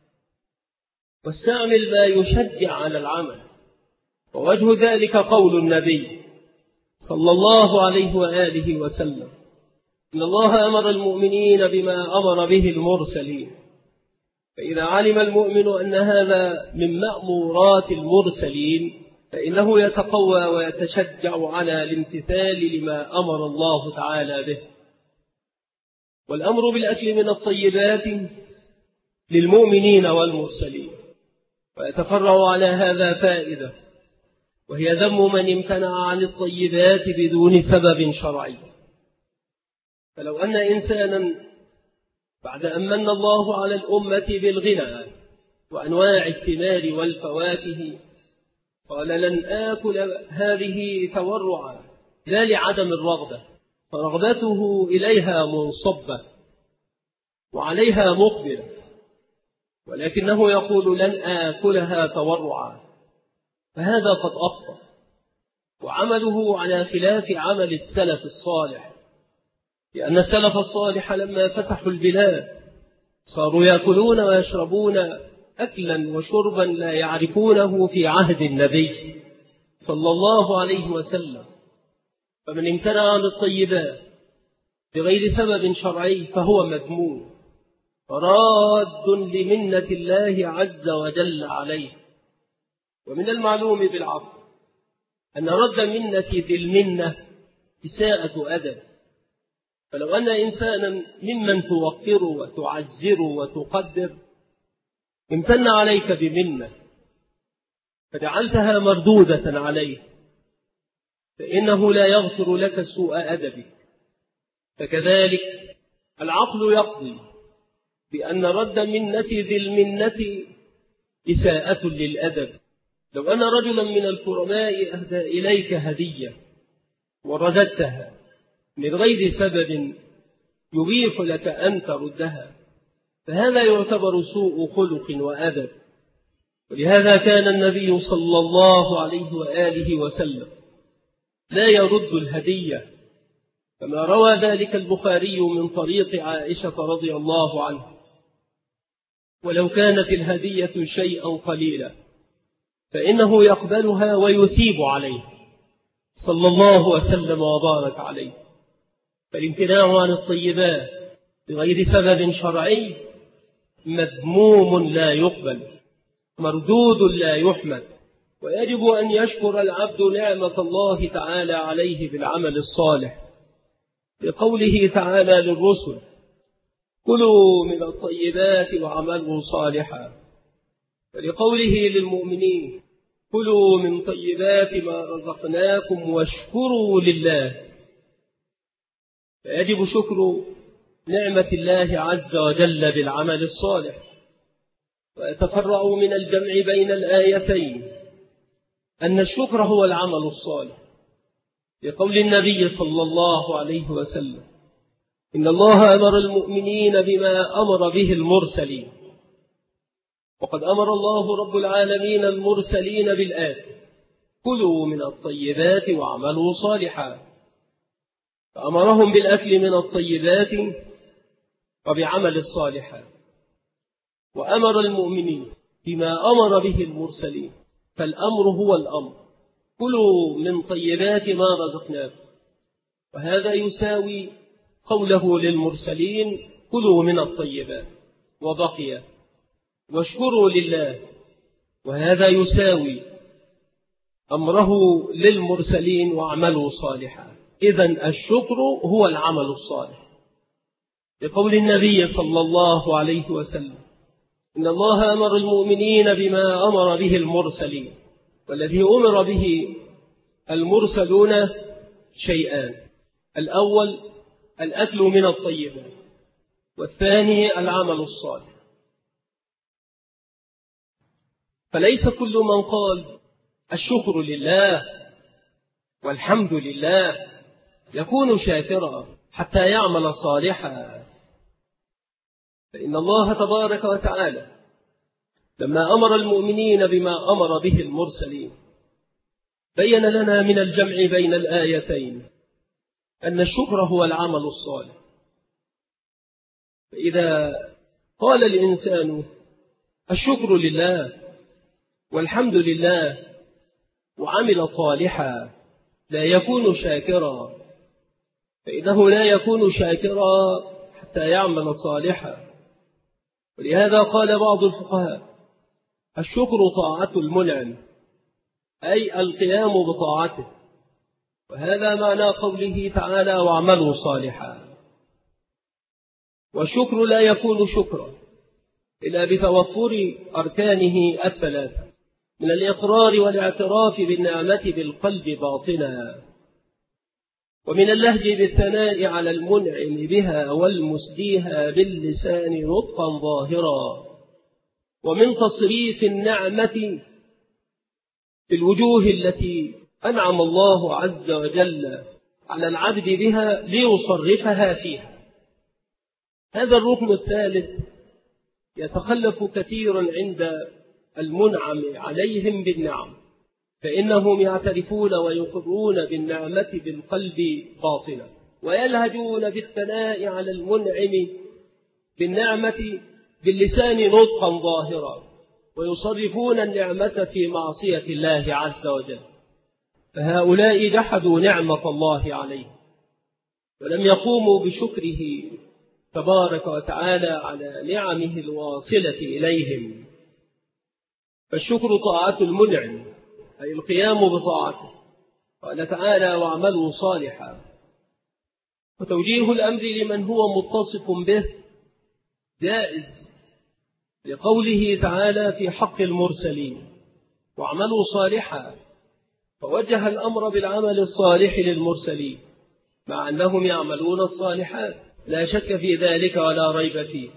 واستعمل ما يشجع على العمل، ووجه ذلك قول النبي صلى الله عليه وآله وسلم: إن الله أمر المؤمنين بما أمر به المرسلين. فإذا علم المؤمن أن هذا من مأمورات المرسلين فإنه يتقوى ويتشجع على الامتثال لما أمر الله تعالى به. والأمر بالأكل من الطيبات للمؤمنين والمرسلين. ويتفرع على هذا فائدة، وهي ذم من امتنع عن الطيبات بدون سبب شرعي. فلو أن إنسانا بعد أن من الله على الأمة بالغنى وأنواع الثمار والفواكه قال: لن آكل هذه تورعا، لا لعدم الرغبة، فرغبته إليها منصبة وعليها مقبلة، ولكنه يقول: لن آكلها تورعا، فهذا قد أخطأ، وعمله على خلاف عمل السلف الصالح. لأن السلف الصالح لما فتحوا البلاد صاروا يأكلون ويشربون أكلا وشربا لا يعرفونه في عهد النبي صلى الله عليه وسلم. فمن امتنع عن الطيبات بغير سبب شرعي فهو مذموم راد لمنة الله عز وجل عليه. ومن المعلوم بالعقل أن رد منة ذي المنة إساءة أدب. فلو أن إنسانا ممن توقر وتعزر وتقدر امتن عليك بمنة فجعلتها مردودة عليه، فإنه لا يغفر لك سوء أدبك. فكذلك العقل يقضي بأن رد منة ذي المنة إساءة للأدب. لو أن رجلا من الكرماء أهدى إليك هدية ورددتها من غير سبب يبيح لك أن تردها، فهذا يعتبر سوء خلق وأدب. ولهذا كان النبي صلى الله عليه وآله وسلم لا يرد الهدية، كما روى ذلك البخاري من طريق عائشة رضي الله عنها: ولو كانت الهدية شيئا قليلا فإنه يقبلها ويثيب عليه صلى الله وسلم وبارك عليه. فالامتناع عن الطيبات بغير سبب شرعي مذموم لا يقبل، مردود لا يحمد. ويجب أن يشكر العبد نعمة الله تعالى عليه بالعمل الصالح، بقوله تعالى للرسل: كلوا من الطيبات وعملوا صالحا، ولقوله للمؤمنين: كلوا من طيبات ما رزقناكم واشكروا لله. فيجب شكر نعمة الله عز وجل بالعمل الصالح. ويتفرع من الجمع بين الآيتين أن الشكر هو العمل الصالح، لقول النبي صلى الله عليه وسلم: إن الله أمر المؤمنين بما أمر به المرسلين. وقد أمر الله رب العالمين المرسلين بالآية: كلوا من الطيبات وعملوا صالحا، فأمرهم بالأكل من الطيبات وبعمل الصالحات. وأمر المؤمنين بما أمر به المرسلين، فالأمر هو الأمر: كلوا من طيبات ما رزقناكم. وهذا يساوي قوله للمرسلين: كلوا من الطيبات، وبقي: واشكروا لله. وهذا يساوي أمره للمرسلين: واعملوا صالحا. إذن الشكر هو العمل الصالح، لقول النبي صلى الله عليه وسلم: إن الله أمر المؤمنين بما أمر به المرسلين. والذي أمر به المرسلون شيئان: الأول الأكل من الطيبات، والثاني العمل الصالح. فليس كل من قال الشكر لله والحمد لله يكون شاكرا حتى يعمل صالحا. فإن الله تبارك وتعالى لما أمر المؤمنين بما أمر به المرسلين بين لنا من الجمع بين الآيتين أن الشكر هو العمل الصالح. فإذا قال الإنسان الشكر لله والحمد لله وعمل صالحا لا يكون شاكرا، فإنه لا يكون شاكرا حتى يعمل صالحا. ولهذا قال بعض الفقهاء: الشكر طاعة المنعم، أي القيام بطاعته. وهذا معنى قوله تعالى: واعملوا صالحا. والشكر لا يكون شكرا إلا بتوفر أركانه الثلاثة من الإقرار والاعتراف بالنعمة بالقلب باطنا، ومن اللهج بالثناء على المنعم بها والمسديها باللسان نطقا ظاهرا، ومن تصريف النعمة في الوجوه التي أنعم الله عز وجل على العبد بها ليصرفها فيها. هذا الركن الثالث يتخلف كثيرا عند المنعم عليهم بالنعم، فإنهم يعترفون ويقرون بالنعمة بالقلب باطنا، ويلهجون بالثناء على المنعم بالنعمة باللسان نطقا ظاهرا، ويصرفون النعمة في معصية الله عز وجل. فهؤلاء جحدوا نعمة الله عليهم ولم يقوموا بشكره تبارك وتعالى على نعمه الواصلة إليهم. فالشكر طاعة المنعم، أي القيام بطاعته. قال تعالى: واعملوا صالحا. وتوجيه الأمر لمن هو متصف به جائز، لقوله تعالى في حق المرسلين: واعملوا صالحا، فوجه الأمر بالعمل الصالح للمرسلين مع أنهم يعملون الصالحات، لا شك في ذلك ولا ريب فيه.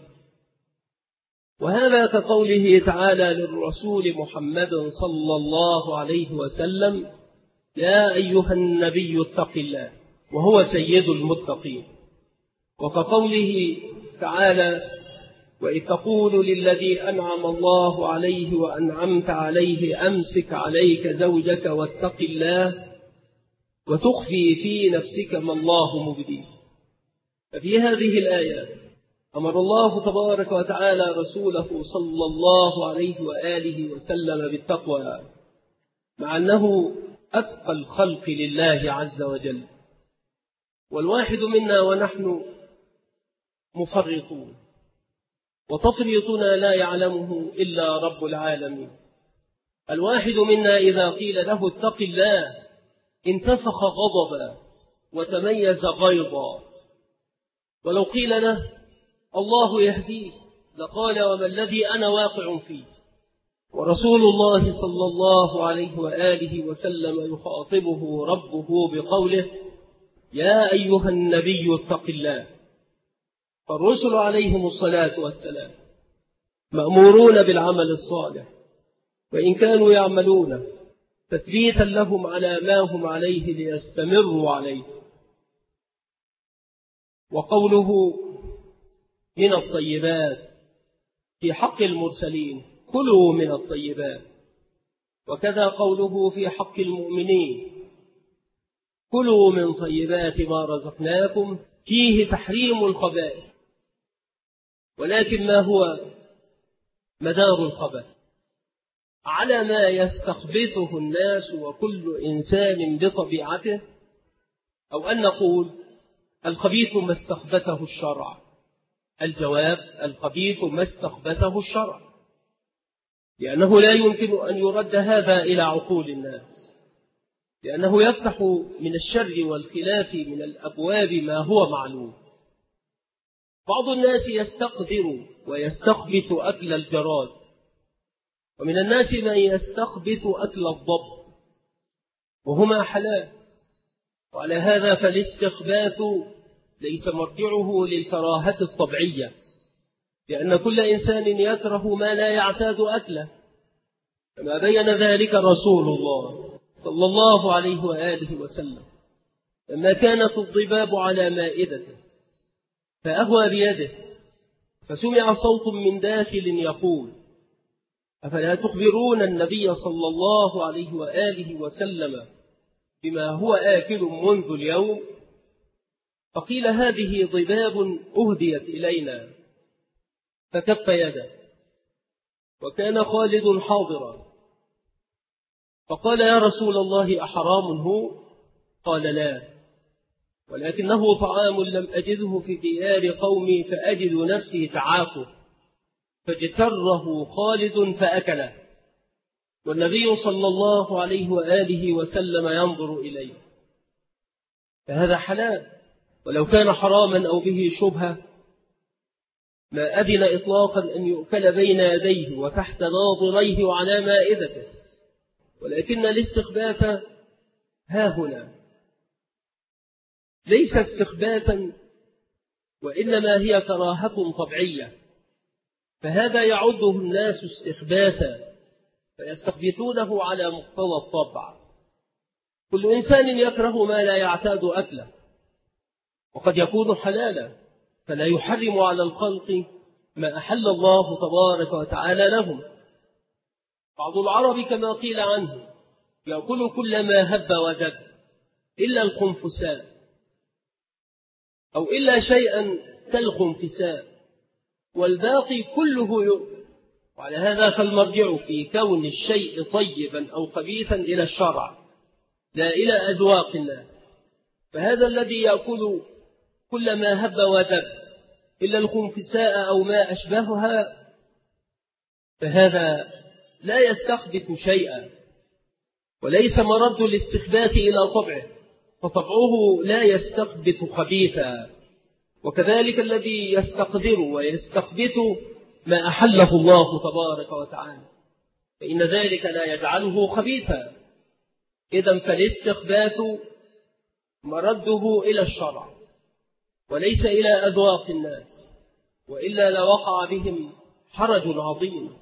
وهذا كقوله تعالى للرسول محمد صلى الله عليه وسلم: يا أيها النبي اتق الله، وهو سيد المتقين. وكقوله تعالى: وإذ تقول للذي أنعم الله عليه وأنعمت عليه أمسك عليك زوجك واتق الله وتخفي في نفسك ما الله مبديه. ففي هذه الآيات أمر الله تبارك وتعالى رسوله صلى الله عليه وآله وسلم بالتقوى، مع أنه أتقى الخلق لله عز وجل. والواحد منا ونحن مفرطون، وتفريطنا لا يعلمه إلا رب العالمين. الواحد منا إذا قيل له اتق الله انتفخ غضبا وتميز غيظا، ولو قيل له الله يهديه لقال وما الذي أنا واقع فيه. ورسول الله صلى الله عليه وآله وسلم يخاطبه ربه بقوله: يا أيها النبي اتق الله. فالرسل عليهم الصلاة والسلام مأمورون بالعمل الصالح، وإن كانوا يعملون تثبيتا لهم على ما هم عليه ليستمروا عليه. وقوله من الطيبات في حق المرسلين: كلوا من الطيبات. وكذا قوله في حق المؤمنين: كلوا من طيبات ما رزقناكم، فيه تحريم الخبائث. ولكن ما هو مدار الخبث؟ على ما يستخبثه الناس وكل إنسان بطبيعته، أو أن نقول الخبيث ما استخبثه الشرع. الجواب: الخبيث ما استخبثه الشرع، لأنه لا يمكن أن يرد هذا إلى عقول الناس، لأنه يفتح من الشر والخلاف من الأبواب ما هو معلوم. بعض الناس يستقدر ويستخبث أكل الجراد، ومن الناس من يستخبث أكل الضب، وهما حلال. وعلى هذا فالاستخباث ليس مرجعه للكراهة الطبيعية، لأن كل إنسان يكره ما لا يعتاد أكله، كما بين ذلك رسول الله صلى الله عليه وآله وسلم لما كانت الضباب على مائدته فأهوى بيده فسمع صوت من داخل يقول: أفلا تخبرون النبي صلى الله عليه وآله وسلم بما هو آكل منذ اليوم؟ فقيل: هذه ضباب أهديت إلينا، فكف يده. وكان خالد حاضرا، فقال: يا رسول الله أحرام هو؟ قال: لا، ولكنه طعام لم أجده في ديار قومي فأجد نفسي تعافه، فاجتره خالد فأكله، والنبي صلى الله عليه وآله وسلم ينظر إليه. فهذا حلال، ولو كان حراما أو به شبهة ما أذن إطلاقا أن يؤكل بين يديه وتحت ناظريه وعلى مائدته. ولكن الاستخباث ها هنا ليس استخباثا، وإنما هي كراهة طبيعية، فهذا يعده الناس استخباثا فيستخبثونه على مقتضى الطبع. كل إنسان يكره ما لا يعتاد أكله، وقد يكون حلالا، فلا يحرم على الخلق ما أحل الله تبارك وتعالى لهم. بعض العرب كما قيل عنه يأكل كل ما هب ودب إلا الخنفساء، أو إلا شيئا كالخنفساء، والباقي كله يؤكل. وعلى هذا فالمرجع في كون الشيء طيبا أو خبيثا إلى الشرع لا إلى أذواق الناس. فهذا الذي يأكل كل ما هب ودب إلا الخنفساء أو ما أشبهها، فهذا لا يستخبث شيئا، وليس مرد الاستخباث إلى طبعه، فطبعه لا يستخبث خبيثا. وكذلك الذي يستقدر ويستخبث ما أحله الله تبارك وتعالى، فإن ذلك لا يجعله خبيثا. إذن فالاستخباث مرده إلى الشرع وليس إلى أذواق الناس، وإلا لوقع بهم حرج عظيم.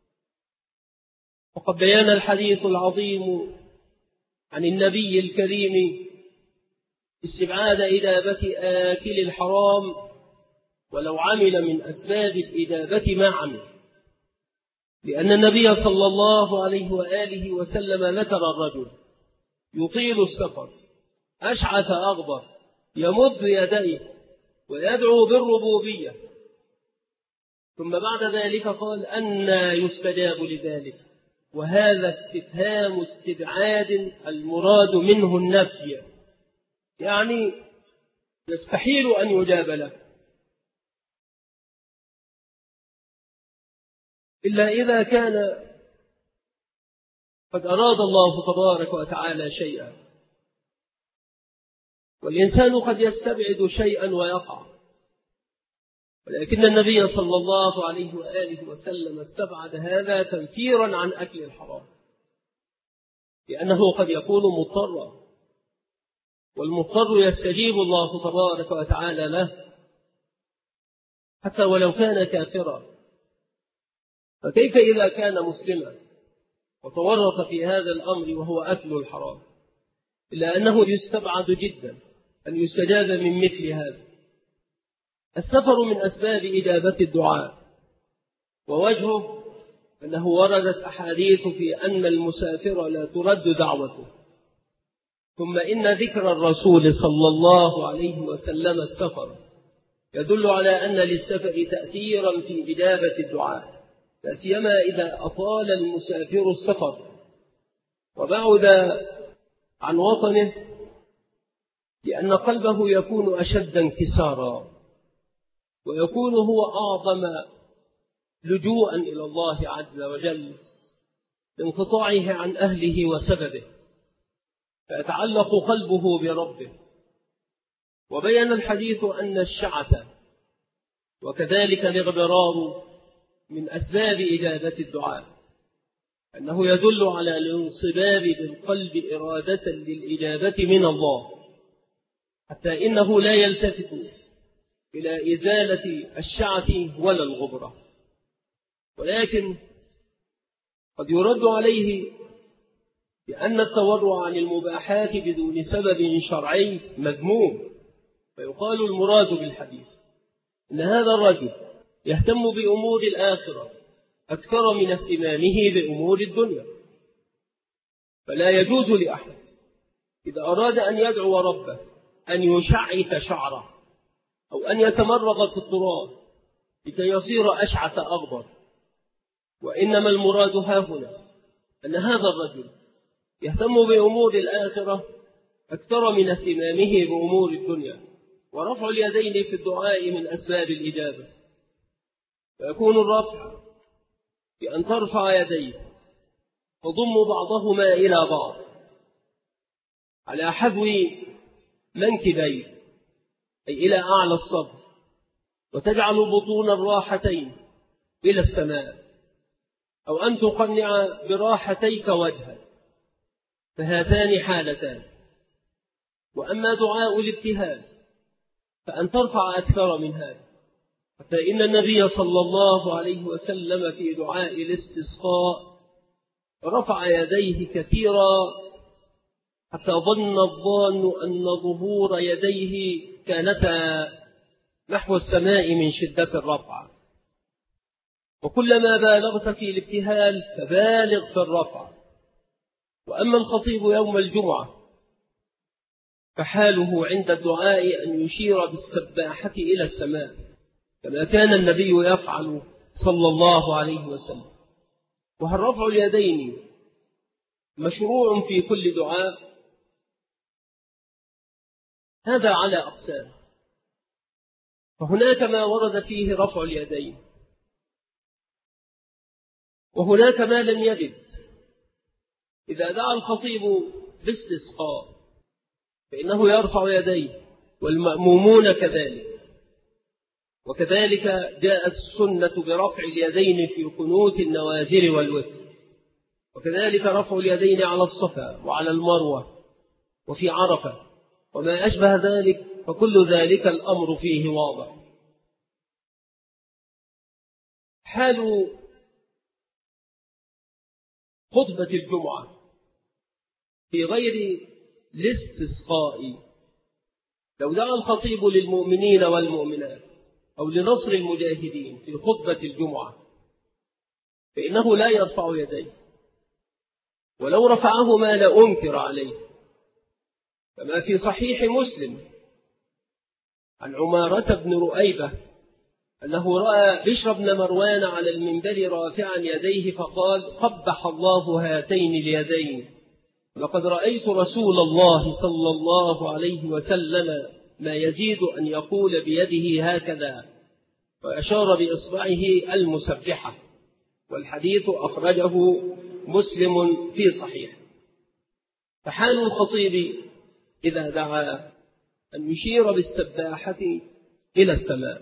وقد بيان الحديث العظيم عن النبي الكريم استبعاد إدابة آكل الحرام ولو عمل من أسباب الإدابة معا، لأن النبي صلى الله عليه وآله وسلم ذكر الرجل يطيل السفر أشعث أغبر يمد يديه ويدعو بالربوبية، ثم بعد ذلك قال أن يستجاب لذلك، وهذا استفهام استبعاد المراد منه النفي، يعني يستحيل أن يجاب له إلا إذا كان قد أراد الله تبارك وتعالى شيئا، والإنسان قد يستبعد شيئا ويقع، ولكن النبي صلى الله عليه وآله وسلم استبعد هذا تنفيرا عن أكل الحرام، لأنه قد يكون مضطرا، والمضطر يستجيب الله تبارك وتعالى له حتى ولو كان كافرا. فكيف إذا كان مسلما وتورط في هذا الأمر وهو أكل الحرام؟ إلا أنه يستبعد جدا أن يستجاب من مثل هذا. السفر من أسباب إجابة الدعاء، ووجهه أنه وردت أحاديث في أن المسافر لا ترد دعوته، ثم إن ذكر الرسول صلى الله عليه وسلم السفر يدل على أن للسفر تأثيرا في إجابة الدعاء، لا سيما إذا أطال المسافر السفر وبعد عن وطنه، لأن قلبه يكون أشد انكسارا، ويكون هو أعظم لجوءا إلى الله عز وجل لانقطاعه عن أهله وسببه، فيتعلق قلبه بربه. وبين الحديث أن الشعث وكذلك الاغبرار من أسباب إجابة الدعاء، أنه يدل على الانصباب بالقلب إرادة للإجابة من الله، حتى إنه لا يلتفت إلى إزالة الشعث ولا الغبرة. ولكن قد يرد عليه بأن التورع عن المباحات بدون سبب شرعي مذموم، فيقال المراد بالحديث إن هذا الرجل يهتم بأمور الآخرة أكثر من اهتمامه بأمور الدنيا، فلا يجوز لأحد إذا أراد أن يدعو ربه أن يشعث شعره أو أن يتمرغ في التراب لكي يصير أشعث أغبر، وإنما المراد هاهنا أن هذا الرجل يهتم بأمور الآخرة أكثر من اهتمامه بأمور الدنيا. ورفع اليدين في الدعاء من أسباب الإجابة، فيكون الرفع بأن ترفع يديك تضم بعضهما إلى بعض على حذو منكبيك أي إلى أعلى الصدر، وتجعل بطون الراحتين إلى السماء، أو أن تقنع براحتيك وجهك، فهاتان حالتان. وأما دعاء الابتهال فأن ترفع أكثر من هذا، حتى إن النبي صلى الله عليه وسلم في دعاء الاستسقاء رفع يديه كثيرا حتى ظن الظان أن ظهور يديه كانتا نحو السماء من شدة الرفع. وكلما بالغت في الابتهال فبالغ في الرفع. وأما الخطيب يوم الجمعة فحاله عند الدعاء أن يشير بالسباحة إلى السماء كما كان النبي يفعل صلى الله عليه وسلم. وهل رفع اليدين مشروع في كل دعاء؟ هذا على أقسام، فهناك ما ورد فيه رفع اليدين، وهناك ما لم يرد. إذا دعا الخطيب باستسقاء فإنه يرفع يديه، والمأمومون كذلك. وكذلك جاءت السنة برفع اليدين في قنوت النوازل والوتر، وكذلك رفع اليدين على الصفا وعلى المروة وفي عرفة وما أشبه ذلك، فكل ذلك الأمر فيه واضح. حال خطبة الجمعة في غير الاستسقاء، لو دعا الخطيب للمؤمنين والمؤمنات أو لنصر المجاهدين في خطبة الجمعة فإنه لا يرفع يديه، ولو رفعهما لأنكر عليه، كما في صحيح مسلم عن عمارة بن رؤيبة أنه رأى بشر بن مروان على المنبر رافعا يديه فقال: قبح الله هاتين اليدين، لقد رأيت رسول الله صلى الله عليه وسلم ما يزيد أن يقول بيده هكذا، وأشار بإصبعه المسبحة. والحديث أخرجه مسلم في صحيح. فحال الخطيب إذا دعا أن يشير بالسباحة إلى السماء.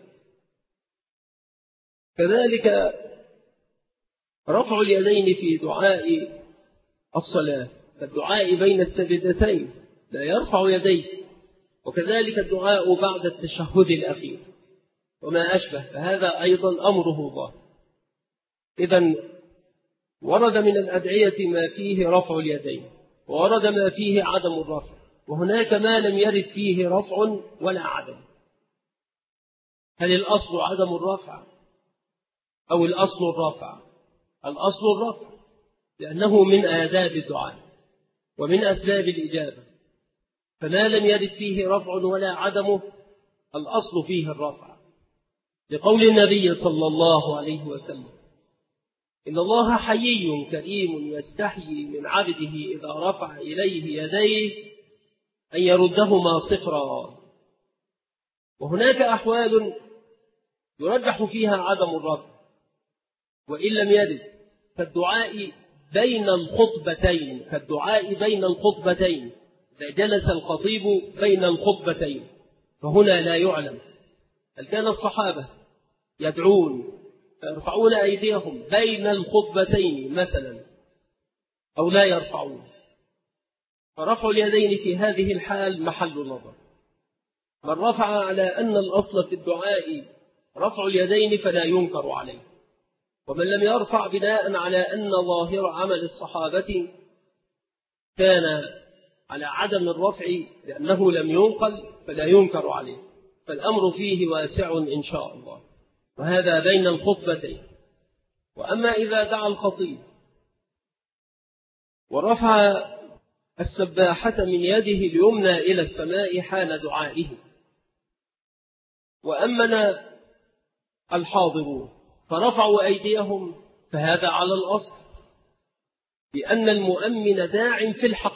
كذلك رفع اليدين في دعاء الصلاة، فالدعاء بين السجدتين لا يرفع يديه، وكذلك الدعاء بعد التشهد الأخير وما أشبه، فهذا أيضا أمره ظاهر. إذن ورد من الأدعية ما فيه رفع اليدين، وورد ما فيه عدم الرفع، وهناك ما لم يرد فيه رفع ولا عدم. هل الأصل عدم الرفع أو الأصل الرفع؟ الأصل الرفع، لأنه من آداب الدعاء ومن أسباب الإجابة، فما لم يرد فيه رفع ولا عدمه الأصل فيه الرفع، لقول النبي صلى الله عليه وسلم: إن الله حيي كريم يستحيي من عبده إذا رفع إليه يديه أن يردهما صفرا. وهناك أحوال يرجح فيها عدم الرفع وإن لم يرد، كالدعاء بين الخطبتين، إذا جلس الخطيب بين الخطبتين، فهنا لا يعلم هل كان الصحابة يدعون فيرفعون أيديهم بين الخطبتين مثلا أو لا يرفعون، فرفع اليدين في هذه الحال محل نظر. من رفع على أن الأصل في الدعاء رفع اليدين فلا ينكر عليه، ومن لم يرفع بناء على أن ظاهر عمل الصحابة كان على عدم الرفع لأنه لم ينقل فلا ينكر عليه، فالأمر فيه واسع إن شاء الله، وهذا بين الخطبتين. وأما إذا دعا الخطيب ورفع السباحة من يده اليمنى إلى السماء حال دعائه، وأمن الحاضرون فرفعوا أيديهم، فهذا على الأصل، لأن المؤمن داع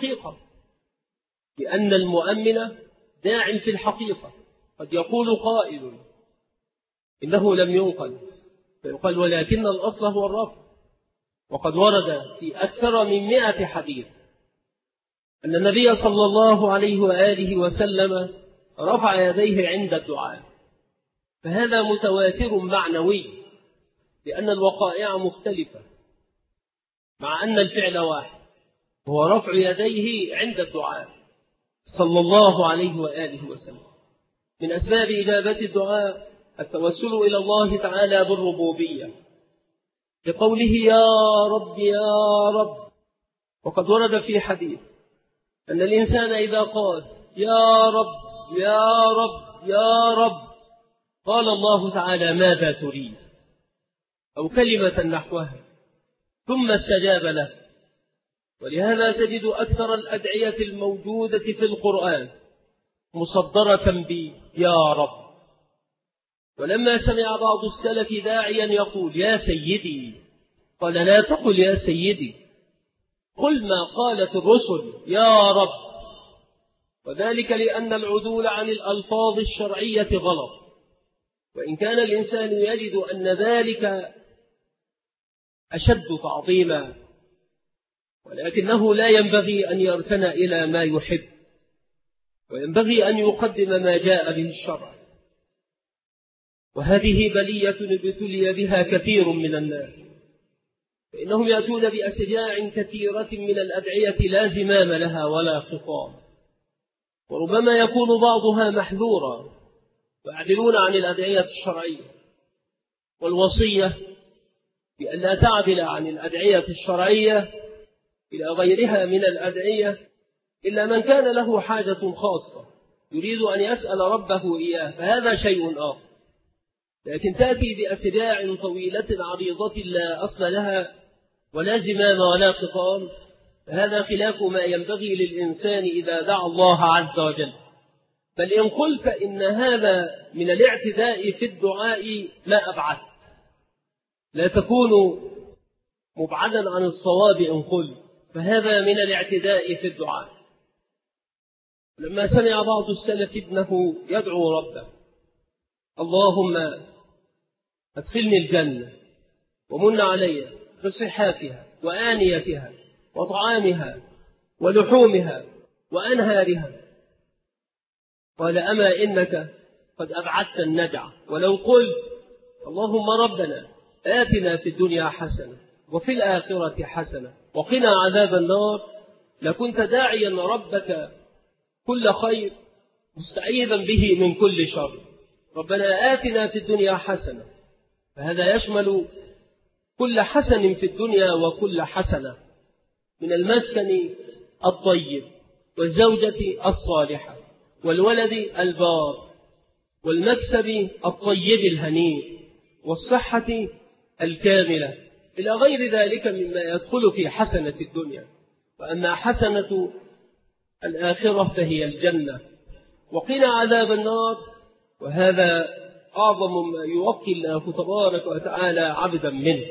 في الحقيقة، قد يقول قائل إنه لم ينقل، فيقال ولكن الأصل هو الرفع. وقد ورد في أكثر من 100 حديث أن النبي صلى الله عليه وآله وسلم رفع يديه عند الدعاء، فهذا متواتر معنوي، لأن الوقائع مختلفة مع أن الفعل واحد، هو رفع يديه عند الدعاء صلى الله عليه وآله وسلم. من أسباب إجابة الدعاء التوسل إلى الله تعالى بالربوبية، بقوله يا رب يا رب. وقد ورد في حديث أن الإنسان إذا قال يا رب يا رب يا رب قال الله تعالى ماذا تريد، أو كلمة نحوها، ثم استجاب له. ولهذا تجد أكثر الأدعية الموجودة في القرآن مصدرة يا رب. ولما سمع بعض السلف داعيا يقول يا سيدي، قال لا تقل يا سيدي، قل ما قالت الرسل يا رب. وذلك لأن العدول عن الألفاظ الشرعية غلط، وإن كان الإنسان يجد أن ذلك أشد تعظيما، ولكنه لا ينبغي أن يركن إلى ما يحب، وينبغي أن يقدم ما جاء به الشرع. وهذه بلية ابتلي بها كثير من الناس، فإنهم يأتون بأشجاع كثيرة من الأدعية لا زمام لها ولا خطام، وربما يكون بعضها محذورا، ويعدلون عن الأدعية الشرعية. والوصية بأن لا تعدل عن الأدعية الشرعية إلى غيرها من الأدعية إلا من كان له حاجة خاصة يريد أن يسأل ربه إياه، فهذا شيء آخر. لكن تأتي بأشجاع طويلة عريضة لا أصل لها ولا زمام ولا خطام، فهذا خلاف ما ينبغي للإنسان إذا دعا الله عز وجل. بل إن قلت إن هذا من الاعتداء في الدعاء لا أبعد، لا تكون مبعدا عن الصواب إن قلت، فهذا من الاعتداء في الدعاء. لما سمع بعض السلف ابنه يدعو ربه: اللهم أدخلني الجنة ومن علي بصحافها وآنيتها وطعامها ولحومها وأنهارها، قال: أما إنك قد أبعدت الندع، ولو قلت اللهم ربنا آتنا في الدنيا حسنة وفي الآخرة حسنة وقنا عذاب النار، لكنت داعيا ربك كل خير مستعيذا به من كل شر. ربنا آتنا في الدنيا حسنة، فهذا يشمل كل حسن في الدنيا وكل حسنة، من المسكن الطيب والزوجة الصالحة والولد البار والمكسب الطيب الهنيء والصحة الكاملة إلى غير ذلك مما يدخل في حسنة الدنيا. وأما حسنة الآخرة فهي الجنة، وقنا عذاب النار، وهذا أعظم ما يوقي الله تبارك وتعالى عبدا منه.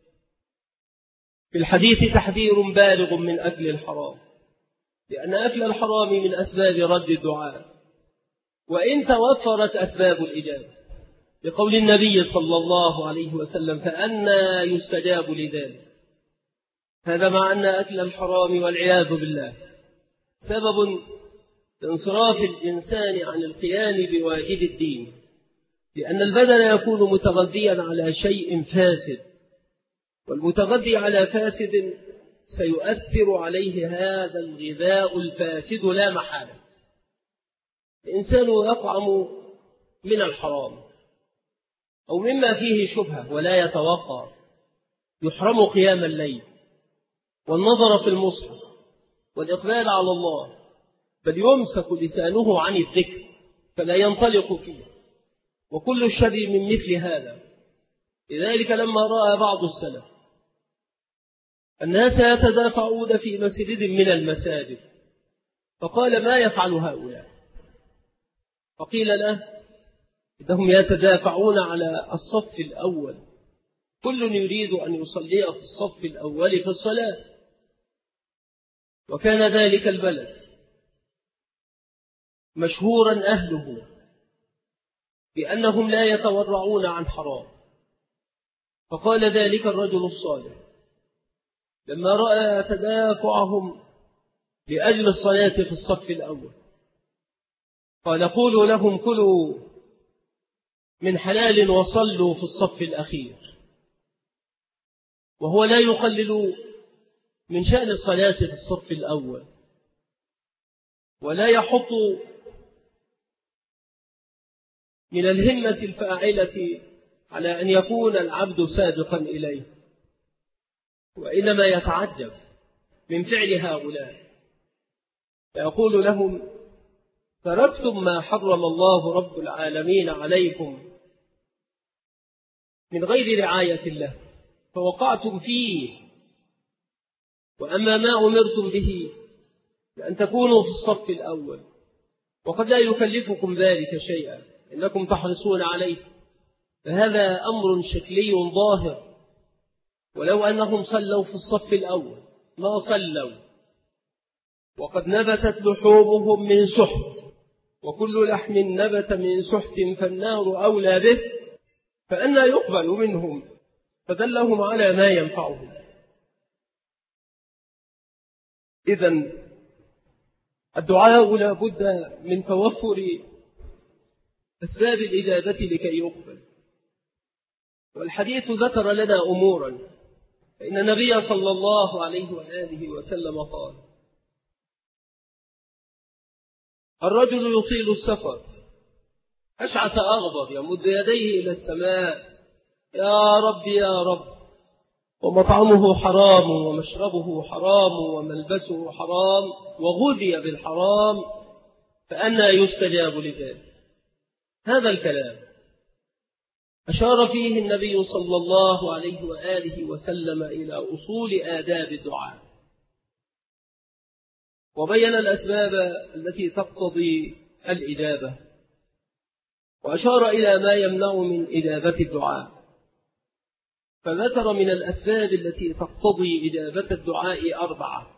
في الحديث تحذير بالغ من أكل الحرام، لأن أكل الحرام من أسباب رد الدعاء، وإن توفرت أسباب الإجابة، لقول النبي صلى الله عليه وسلم: فأنى يستجاب لذلك. هذا مع أن أكل الحرام والعياذ بالله سبب لانصراف الإنسان عن القيام بواجب الدين، لأن البدن يكون متغذيا على شيء فاسد، والمتغذي على فاسد سيؤثر عليه هذا الغذاء الفاسد لا محالة. الإنسان يطعم من الحرام أو مما فيه شبهة ولا يتوقع، يحرم قيام الليل والنظر في المصحف والإقبال على الله، بل يمسك لسانه عن الذكر فلا ينطلق فيه، وكل الشر من مثل هذا. لذلك لما رأى بعض السلف الناس يتدافعون في مسجد من المساجد، فقال: ما يفعل هؤلاء؟ فقيل له: إنهم يتدافعون على الصف الأول، كل يريد أن يصلي في الصف الأول في الصلاة. وكان ذلك البلد مشهورا أهله بأنهم لا يتورعون عن حرام. فقال ذلك الرجل الصالح لما رأى تدافعهم لأجل الصلاة في الصف الأول، قال: قولوا لهم كلوا من حلال وصلوا في الصف الأخير. وهو لا يقلل من شأن الصلاة في الصف الأول، ولا يحط من الهمة الفاعلة على أن يكون العبد سابقا إليه، وإنما يتعجب من فعل هؤلاء، فيقول لهم: تركتم ما حرم الله رب العالمين عليكم من غير رعاية الله فوقعتم فيه، وأما ما أمرتم به لأن تكونوا في الصف الأول، وقد لا يكلفكم ذلك شيئا إنكم تحرصون عليه، فهذا أمر شكلي ظاهر. ولو أنهم صلوا في الصف الأول ما صلوا، وقد نبتت لحومهم من سحت، وكل لحم نبت من سحت فالنار أولى به، فأنى يقبل منهم؟ فدلهم على ما ينفعهم. إذن الدعاء لا بد من توفر أسباب الإجابة لكي يقبل. والحديث ذكر لنا أمورا فإن النبي صلى الله عليه وآله وسلم قال: الرجل يطيل السفر أشعث أغبر يمد يديه إلى السماء: يا رب يا رب، ومطعمه حرام ومشربه حرام وملبسه حرام وغذي بالحرام، فأنى يستجاب لذلك. هذا الكلام أشار فيه النبي صلى الله عليه وآله وسلم إلى أصول آداب الدعاء، وبين الأسباب التي تقتضي الإجابة، وأشار إلى ما يمنع من إجابة الدعاء. فذكر من الأسباب التي تقتضي إجابة الدعاء 4: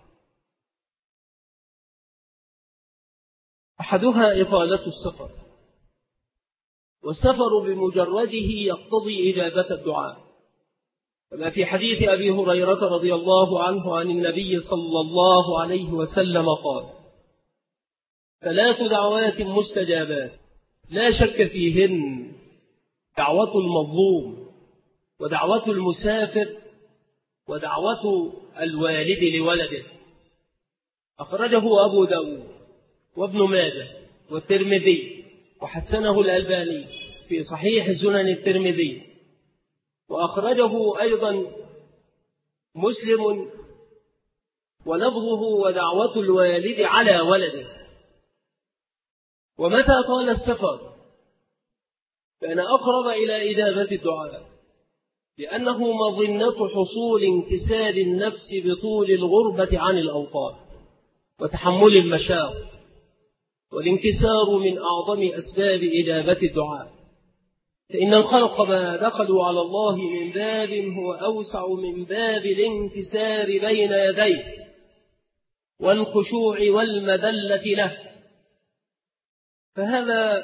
أحدها إطالة السفر، والسفر بمجرده يقتضي إجابة الدعاء، كما في حديث أبي هريرة رضي الله عنه عن النبي صلى الله عليه وسلم قال: 3 دعوات مستجابات لا شك فيهن: دعوة المظلوم، ودعوة المسافر، ودعوة الوالد لولده. أخرجه أبو داود وابن ماجه والترمذي، وحسنه الألباني في صحيح سنن الترمذي، وأخرجه أيضا مسلم، ولفظه: ودعوة الوالد على ولده. ومتى طال السفر كان أقرب إلى إجابة الدعاء، لأنه مظنة حصول انكسار النفس بطول الغربة عن الأوطان وتحمل المشاق، والانكسار من أعظم أسباب إجابة الدعاء، فإن الخلق ما دخلوا على الله من باب هو أوسع من باب الانكسار بين يديه والخشوع والمذلة له. فهذا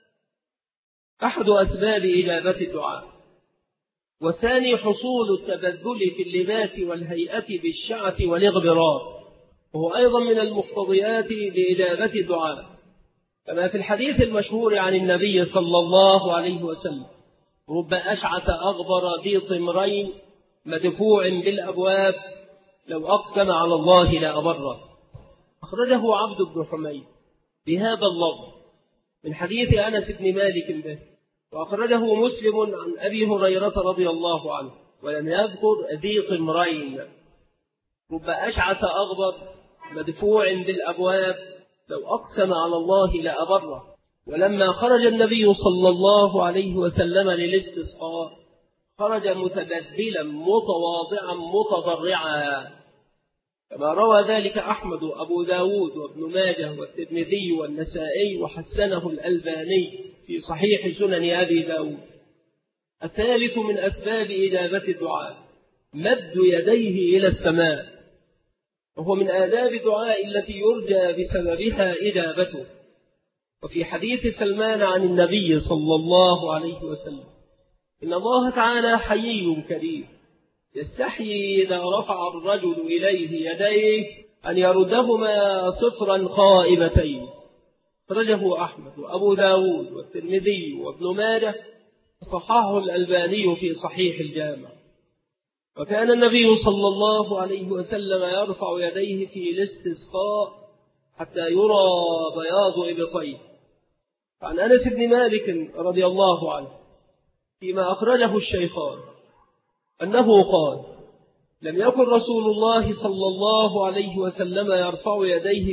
أحد أسباب إجابة الدعاء. والثاني حصول التبذل في اللباس والهيئة بالشعث والإغبرار، وهو أيضا من المقتضيات لإجابة الدعاء، كما في الحديث المشهور عن النبي صلى الله عليه وسلم: رب أشعث أغبر ذي طمرين مدفوع بالأبواب لو أقسم على الله لأبره. أخرجه عبد بن حميد بهذا اللفظ من حديث أنس بن مالك به، وأخرجه مسلم عن أبي هريرة رضي الله عنه ولم يذكر ذي طمرين. رب أشعث أغبر مدفوع بالأبواب لو أقسم على الله لأبره. ولما خرج النبي صلى الله عليه وسلم للاستسقاء خرج متبذلا متواضعا متضرعا، كما روى ذلك أحمد وأبو داود وابن ماجه والترمذي والنسائي، وحسنه الألباني في صحيح سنن أبي داود. الثالث من أسباب إجابة الدعاء مد يديه إلى السماء، وهو من آداب الدعاء التي يرجى بسببها إجابته. وفي حديث سلمان عن النبي صلى الله عليه وسلم: إن الله تعالى حيي كريم يستحيي إذا رفع الرجل إليه يديه أن يردهما صفرا خائبتين. خرجه أحمد وأبو داود والترمذي وابن ماجه، وصححه الألباني في صحيح الجامع. وكان النبي صلى الله عليه وسلم يرفع يديه في الاستسقاء حتى يرى بياض إبطيه. عن أنس بن مالك رضي الله عنه فيما أخرجه الشيخان أنه قال: لم يكن رسول الله صلى الله عليه وسلم يرفع يديه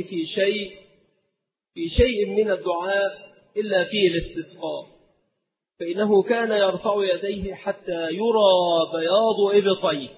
في شيء من الدعاء إلا في الاستسقاء، فإنه كان يرفع يديه حتى يرى بياض إبطيه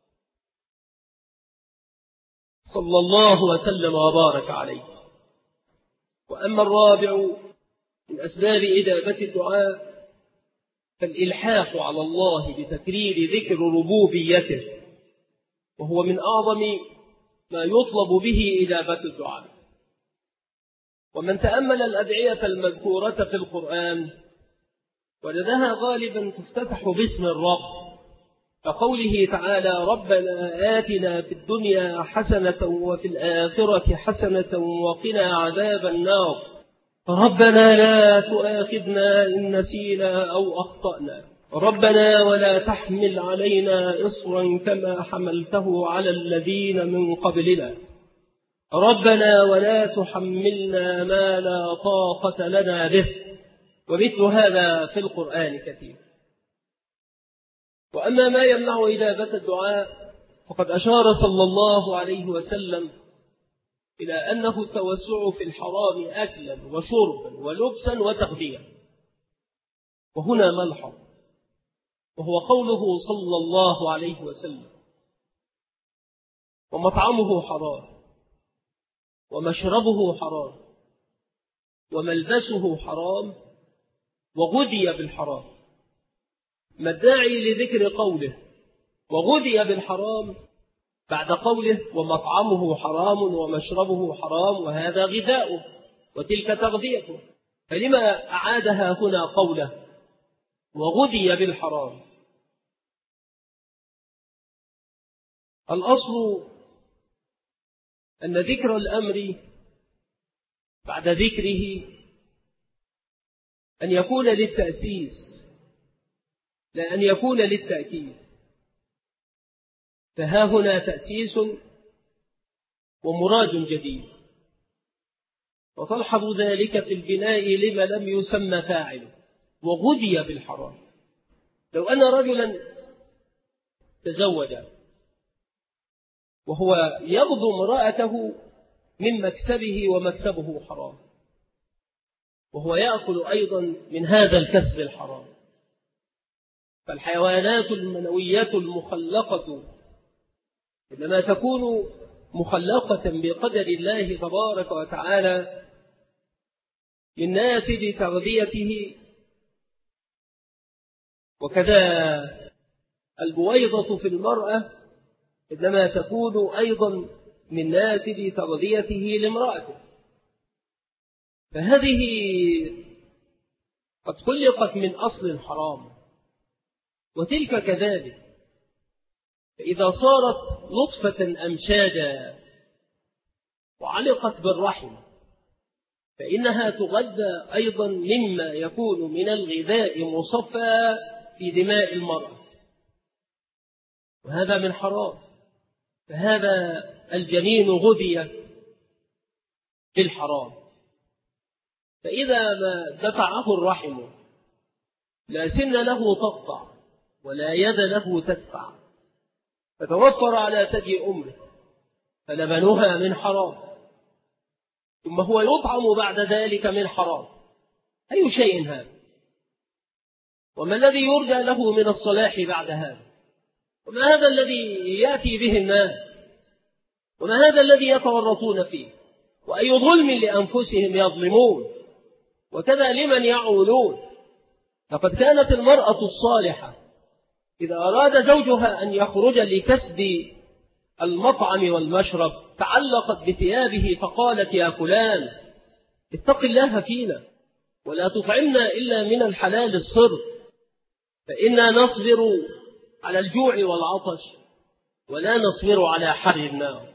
صلى الله وسلم وبارك عليه. وأما الرابع من أسباب إجابة الدعاء فالإلحاح على الله بتكرير ذكر ربوبيته، وهو من أعظم ما يطلب به إجابة الدعاء. ومن تأمل الأدعية المذكورة في القرآن وجدها غالبا تفتتح باسم الرب، كقوله تعالى: ربنا آتنا في الدنيا حسنة وفي الآخرة حسنة وقنا عذاب النار، ربنا لا تؤاخذنا إن نسينا أو أخطأنا. ربنا ولا تحمل علينا إصرا كما حملته على الذين من قبلنا ربنا ولا تحملنا ما لا طاقة لنا به. ومثل هذا في القرآن كثير. وأما ما يمنع إجابة الدعاء فقد أشار صلى الله عليه وسلم إلى أنه التوسع في الحرام أكلا وشربا ولبسا وتغذية. وهنا ملحظ، وهو قوله صلى الله عليه وسلم: ومطعمه حرام ومشربه حرام وملبسه حرام وغذي بالحرام. ما الداعي لذكر قوله وغذي بالحرام بعد قوله ومطعمه حرام ومشربه حرام وهذا غذاؤه وتلك تغذيته؟ فلما أعادها هنا قوله وغذي بالحرام؟ الأصل أن ذكر الأمر بعد ذكره أن يكون للتأسيس لا أن يكون للتأكيد. فها هنا تأسيس ومراد جديد، وتلحظ ذلك في البناء لما لم يسمى فاعله وغذي بالحرام. لو أن رجلا تزوج وهو يغضو امرأته من مكسبه ومكسبه حرام، وهو يأكل أيضا من هذا الكسب الحرام، فالحيوانات المنوية المخلقة إنما تكون مخلقة بقدر الله تبارك وتعالى من ناتج تغذيته. وكذا البويضة في المرأة إنما تكون أيضا من ناتج تغذيته لامرأته. فهذه قد خلقت من أصل حرام، وتلك كذلك. فإذا صارت لطفة أمشاجا وعلقت بالرحم فإنها تغذى أيضا مما يكون من الغذاء مصفى في دماء المرأة، وهذا من حرام. فهذا الجنين غذي بالحرام. فإذا ما دفعه الرحم لا سن له تقطع ولا يد له تدفع، فتوفر على ثدي أمه، فلبنها من حرام، ثم هو يطعم بعد ذلك من حرام. أي شيء هذا؟ وما الذي يرجى له من الصلاح بعد هذا؟ وما هذا الذي يأتي به الناس؟ وما هذا الذي يتورطون فيه؟ وأي ظلم لأنفسهم يظلمون؟ وكذا لمن يعولون. لقد كانت المرأة الصالحة إذا أراد زوجها أن يخرج لكسب المطعم والمشرب تعلقت بثيابه فقالت: يا فلان اتق الله فينا ولا تطعمنا إلا من الحلال الصرف، فإنا نصبر على الجوع والعطش ولا نصبر على حر النار.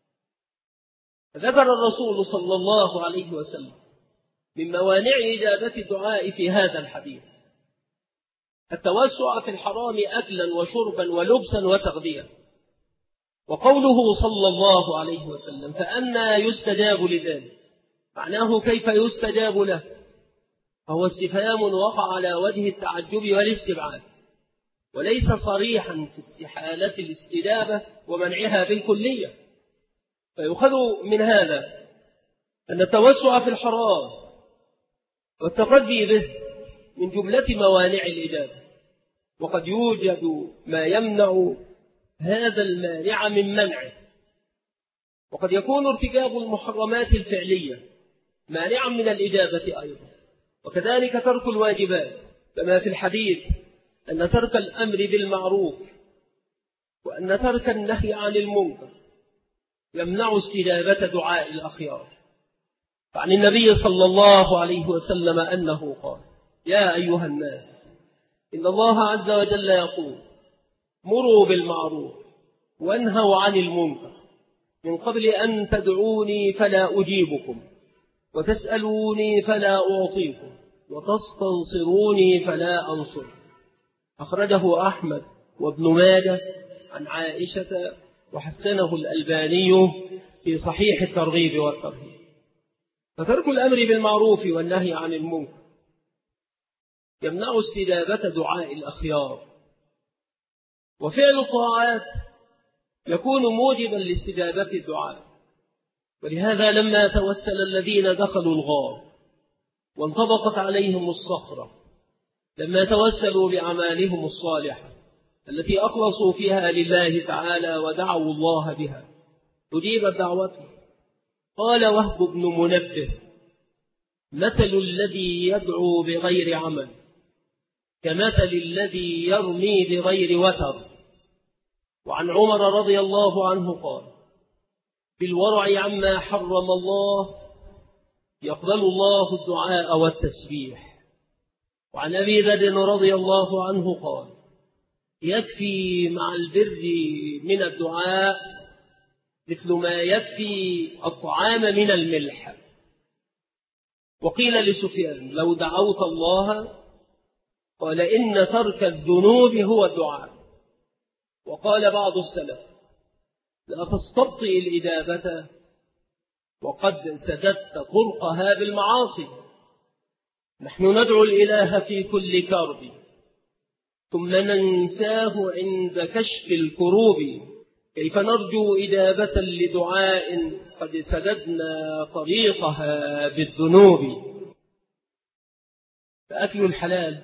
ذكر الرسول صلى الله عليه وسلم من موانع إجابة الدعاء في هذا الحديث التوسع في الحرام أكلا وشربا ولبسا وتغذية. وقوله صلى الله عليه وسلم فأنى يستجاب لذلك، معناه كيف يستجاب له؟ فهو استفهام وقع على وجه التعجب والاستبعاد، وليس صريحا في استحالة الاستجابة ومنعها بالكلية. فيؤخذ من هذا أن التوسع في الحرام والتقدي به من جملة موانع الإجابة، وقد يوجد ما يمنع هذا المانع من منعه. وقد يكون ارتكاب المحرمات الفعلية مانعا من الإجابة أيضا، وكذلك ترك الواجبات، كما في الحديث أن ترك الأمر بالمعروف وأن ترك النهي عن المنكر يمنع استجابة دعاء الأخيار. فعن النبي صلى الله عليه وسلم أنه قال: يا أيها الناس إن الله عز وجل يقول: مروا بالمعروف وانهوا عن المنكر من قبل أن تدعوني فلا أجيبكم وتسألوني فلا أعطيكم وتستنصروني فلا أنصر. أخرجه أحمد وابن ماجه عن عائشة وحسنه الألباني في صحيح الترغيب والترهيب. فترك الأمر بالمعروف والنهي عن المنكر يمنع استجابة دعاء الأخيار، وفعل الطاعات يكون موجبا لاستجابة الدعاء. ولهذا لما توسل الذين دخلوا الغار وانطبقت عليهم الصخرة، لما توسلوا بأعمالهم الصالحة التي أخلصوا فيها لله تعالى ودعوا الله بها، أجيبت دعوتهم. قال وهب بن منبه: مثل الذي يدعو بغير عمل كمثل الذي يرمي بغير وتر. وعن عمر رضي الله عنه قال: بالورع عما حرم الله يقبل الله الدعاء والتسبيح. وعن أبي ذر رضي الله عنه قال: يكفي مع البر من الدعاء مثل ما يكفي الطعام من الملح. وقيل لسفيان: لو دعوت الله، قال: إن ترك الذنوب هو الدعاء. وقال بعض السلف: لا تستبطئ الإجابة وقد سددت طرقها بالمعاصي. نحن ندعو الإله في كل كرب ثم ننساه عند كشف الكروب، كيف نرجو إجابة لدعاء قد سددنا طريقها بالذنوب. فأكل الحلال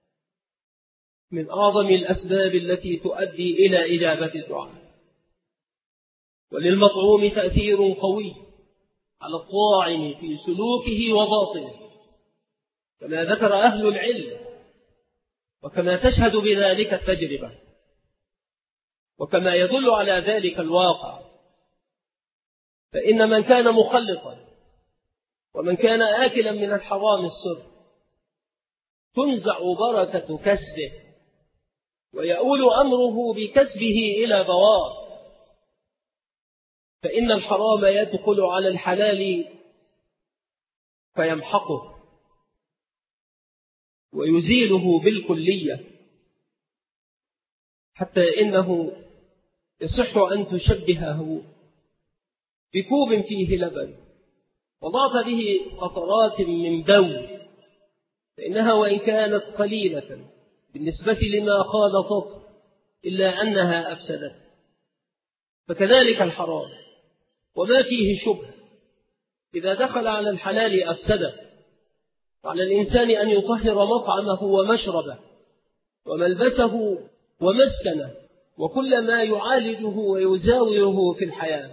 من أعظم الأسباب التي تؤدي إلى إجابة الدعاء، وللمطعوم تأثير قوي على الطاعم في سلوكه وباطنه، كما ذكر أهل العلم، وكما تشهد بذلك التجربة، وكما يدل على ذلك الواقع. فإن من كان مخلطا ومن كان آكلا من الحرام السر تنزع بركة كسبه، ويؤول أمره بكسبه إلى بوار. فإن الحرام يدخل على الحلال فيمحقه ويزيله بالكلية، حتى إنه يصح أن تشبهه بكوب فيه لبن وضعت به قطرات من بول، فإنها وإن كانت قليلة بالنسبة لما خالطته إلا أنها أفسدت. فكذلك الحرام وما فيه شبه إذا دخل على الحلال أفسده. فعلى الإنسان أن يطهر مطعمه ومشربه وملبسه ومسكنه وكل ما يعالجه ويزاوره في الحياة.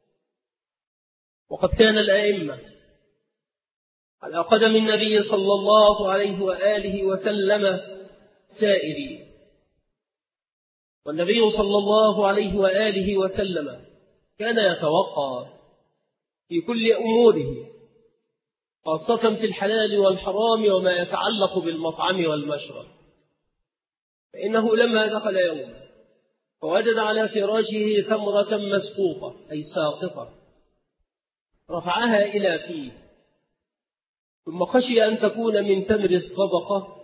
وقد كان الأئمة على قدم النبي صلى الله عليه وآله وسلم سائرين، والنبي صلى الله عليه وآله وسلم كان يتوقع في كل أموره، خاصة في الحلال والحرام وما يتعلق بالمطعم والمشرب. فإنه لما دخل يوما فوجد على فراشه تمرة مسقوطة أي ساقطة، رفعها إلى فيه، ثم خشي أن تكون من تمر الصدقة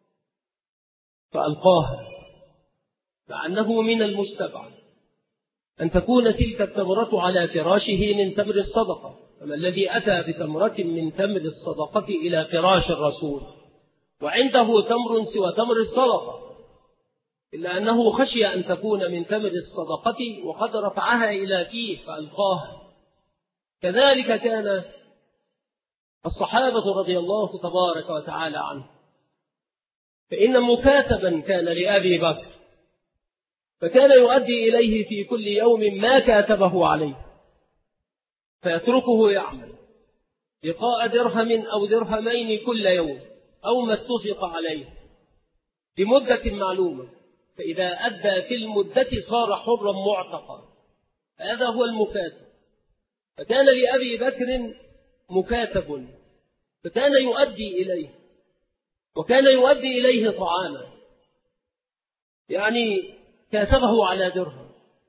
فألقاها، مع أنه من المستبعد أن تكون تلك التمرة على فراشه من تمر الصدقة. فما الذي أتى بتمرة من تمر الصدقة إلى فراش الرسول وعنده تمر سوى تمر الصدقة؟ إلا أنه خشي أن تكون من تمر الصدقة وقد رفعها إلى فيه فألقاها. كذلك كان الصحابة رضي الله تبارك وتعالى عنه. فإن مكاتبا كان لأبي بكر، فكان يؤدي إليه في كل يوم ما كاتبه عليه، فيتركه يعمل لقاء درهم أو درهمين كل يوم أو ما اتفق عليه لمدة معلومة، فإذا أدى في المدة صار حرا معتقا. هذا هو المكاتب. فكان لأبي بكر مكاتب، فكان يؤدي إليه، وكان يؤدي إليه طعاما، يعني كاتبه على درهم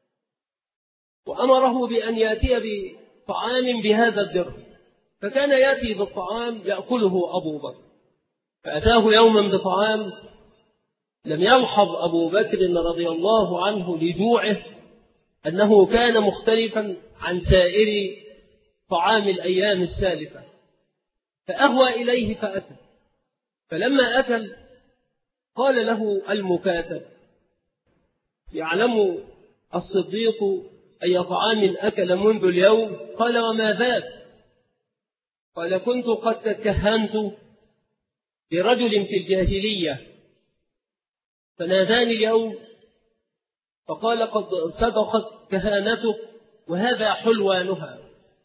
وأمره بأن يأتي بطعام بهذا الدرهم، فكان يأتي بالطعام يأكله أبو بكر. فأتاه يوما بطعام لم يلحظ أبو بكر رضي الله عنه لجوعه أنه كان مختلفا عن سائر طعام الأيام السالفة، فأهوى إليه فأكل. فلما أكل قال له المكاتب: يعلم الصديق أي طعام أكل منذ اليوم؟ قال: وما ذاك؟ قال: كنت قد تكهنت لرجل في الجاهلية فناداني اليوم فقال: قد صدقت كهانتك وهذا حلوانها،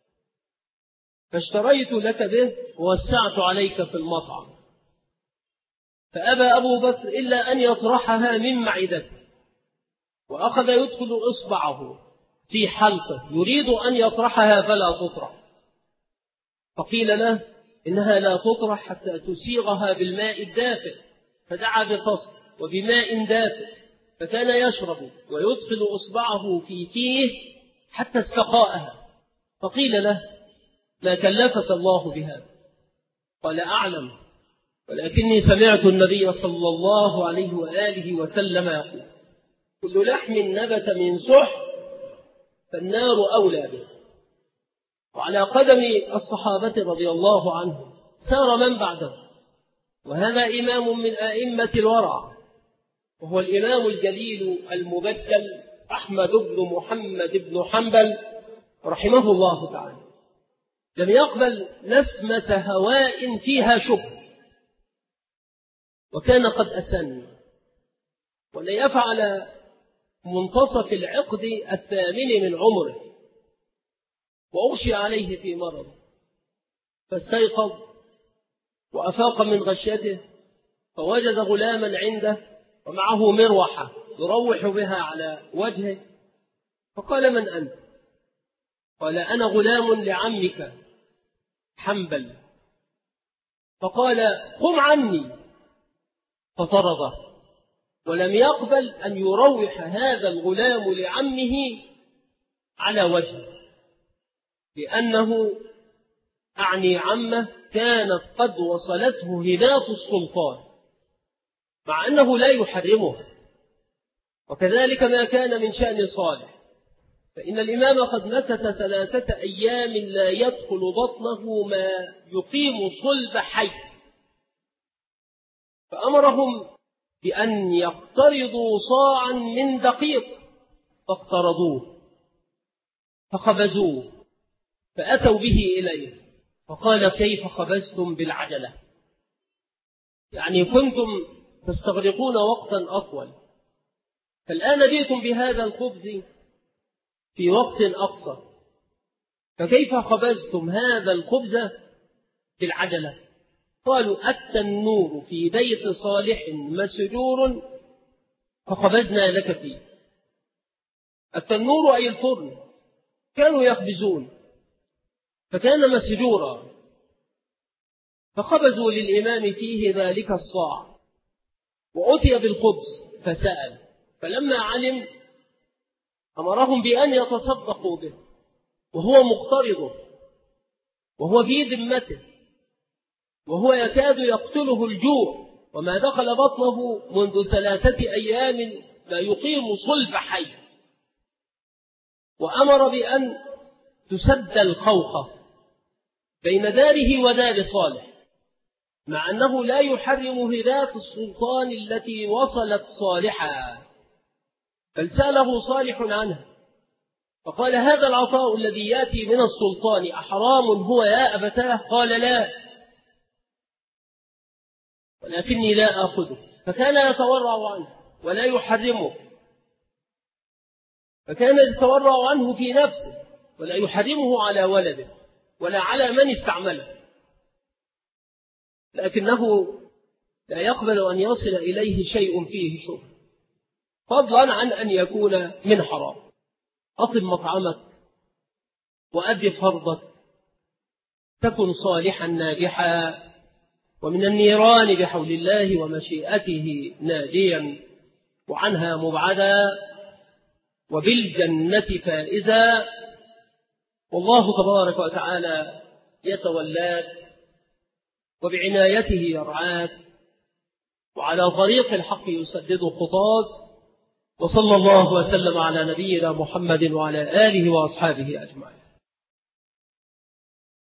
فاشتريت لك به ووسعت عليك في المطعم. فأبى أبو بكر إلا أن يطرحها من معدته، وأخذ يدخل إصبعه في حلقه يريد أن يطرحها فلا تطرح، فقيل له: إنها لا تطرح حتى تسيغها بالماء الدافئ. فدعا بطست وبماء دافئ، فكان يشرب ويدخل إصبعه في فيه حتى استقاءها. فقيل له: ما كلفك الله بهذا؟ قال: أعلم، ولكني سمعت النبي صلى الله عليه وآله وسلم يقول: كل لحم نبت من سحت فالنار أولى به. وعلى قدم الصحابة رضي الله عنهم سار من بعده، وهذا إمام من أئمة الورع، وهو الإمام الجليل المبدل أحمد بن محمد بن حنبل رحمه الله تعالى. لم يقبل نسمة هواء فيها شبه، وكان قد أسن، ولن يفعل منتصف العقد 8 من عمره، وأغشي عليه في مرض، فاستيقظ وأفاق من غشيته فوجد غلاما عنده ومعه مروحة يروح بها على وجهه، فقال: من أنت؟ قال: أنا غلام لعمك حنبل. فقال: قم عني، فطرده، ولم يقبل أن يروح هذا الغلام لعمه على وجهه، لأنه أعني عمه كانت قد وصلته هداة السلطان، مع أنه لا يحرمه. وكذلك ما كان من شأن صالح، فإن الإمام قد مكث 3 أيام لا يدخل بطنه ما يقيم صلب حي، فأمرهم بأن يقترضوا صاعا من دقيق، فاقترضوه فخبزوه، فأتوا به إليه، فقال: كيف خبزتم بالعجلة؟ يعني كنتم تستغرقون وقتا أطول، فالآن جئتم بهذا الخبز في وقت أقصر، فكيف خبزتم هذا الخبز بالعجلة؟ قالوا: التنور في بيت صالح مسجور فخبزنا لك فيه. التنور أي الفرن، كانوا يخبزون فكان مسجورا، فخبزوا للإمام فيه ذلك الصاع، وأتي بالخبز فسأل، فلما علم أمرهم بأن يتصدقوا به، وهو مقترضه، وهو في ذمته، وهو يكاد يقتله الجوع، وما دخل بطنه منذ 3 أيام لا يقيم صلب حي. وأمر بأن تسد الخوخة بين داره ودار صالح، مع أنه لا يحرم هداة السلطان التي وصلت صالحا، بل سأله صالح عنها فقال: هذا العطاء الذي يأتي من السلطان أحرام هو يا أبتاه؟ قال: لا، ولكني لا آخذه. فكان يتورع عنه ولا يحرمه، فكان يتورع عنه في نفسه ولا يحرمه على ولده ولا على من استعمله، لكنه لا يقبل أن يصل إليه شيء فيه شبهة، فضلا عن أن يكون من حرام. أطب مطعمك وأد فرضك، تكن صالحا ناجحا، ومن النيران بحول الله ومشيئته ناديا، وعنها مبعدا، وبالجنة فائزا. والله تبارك وتعالى يتولاك، وبعنايته يرعاك، وعلى طريق الحق يسدد خطاه. وصلى الله وسلم على نبينا محمد وعلى آله وأصحابه أجمعين.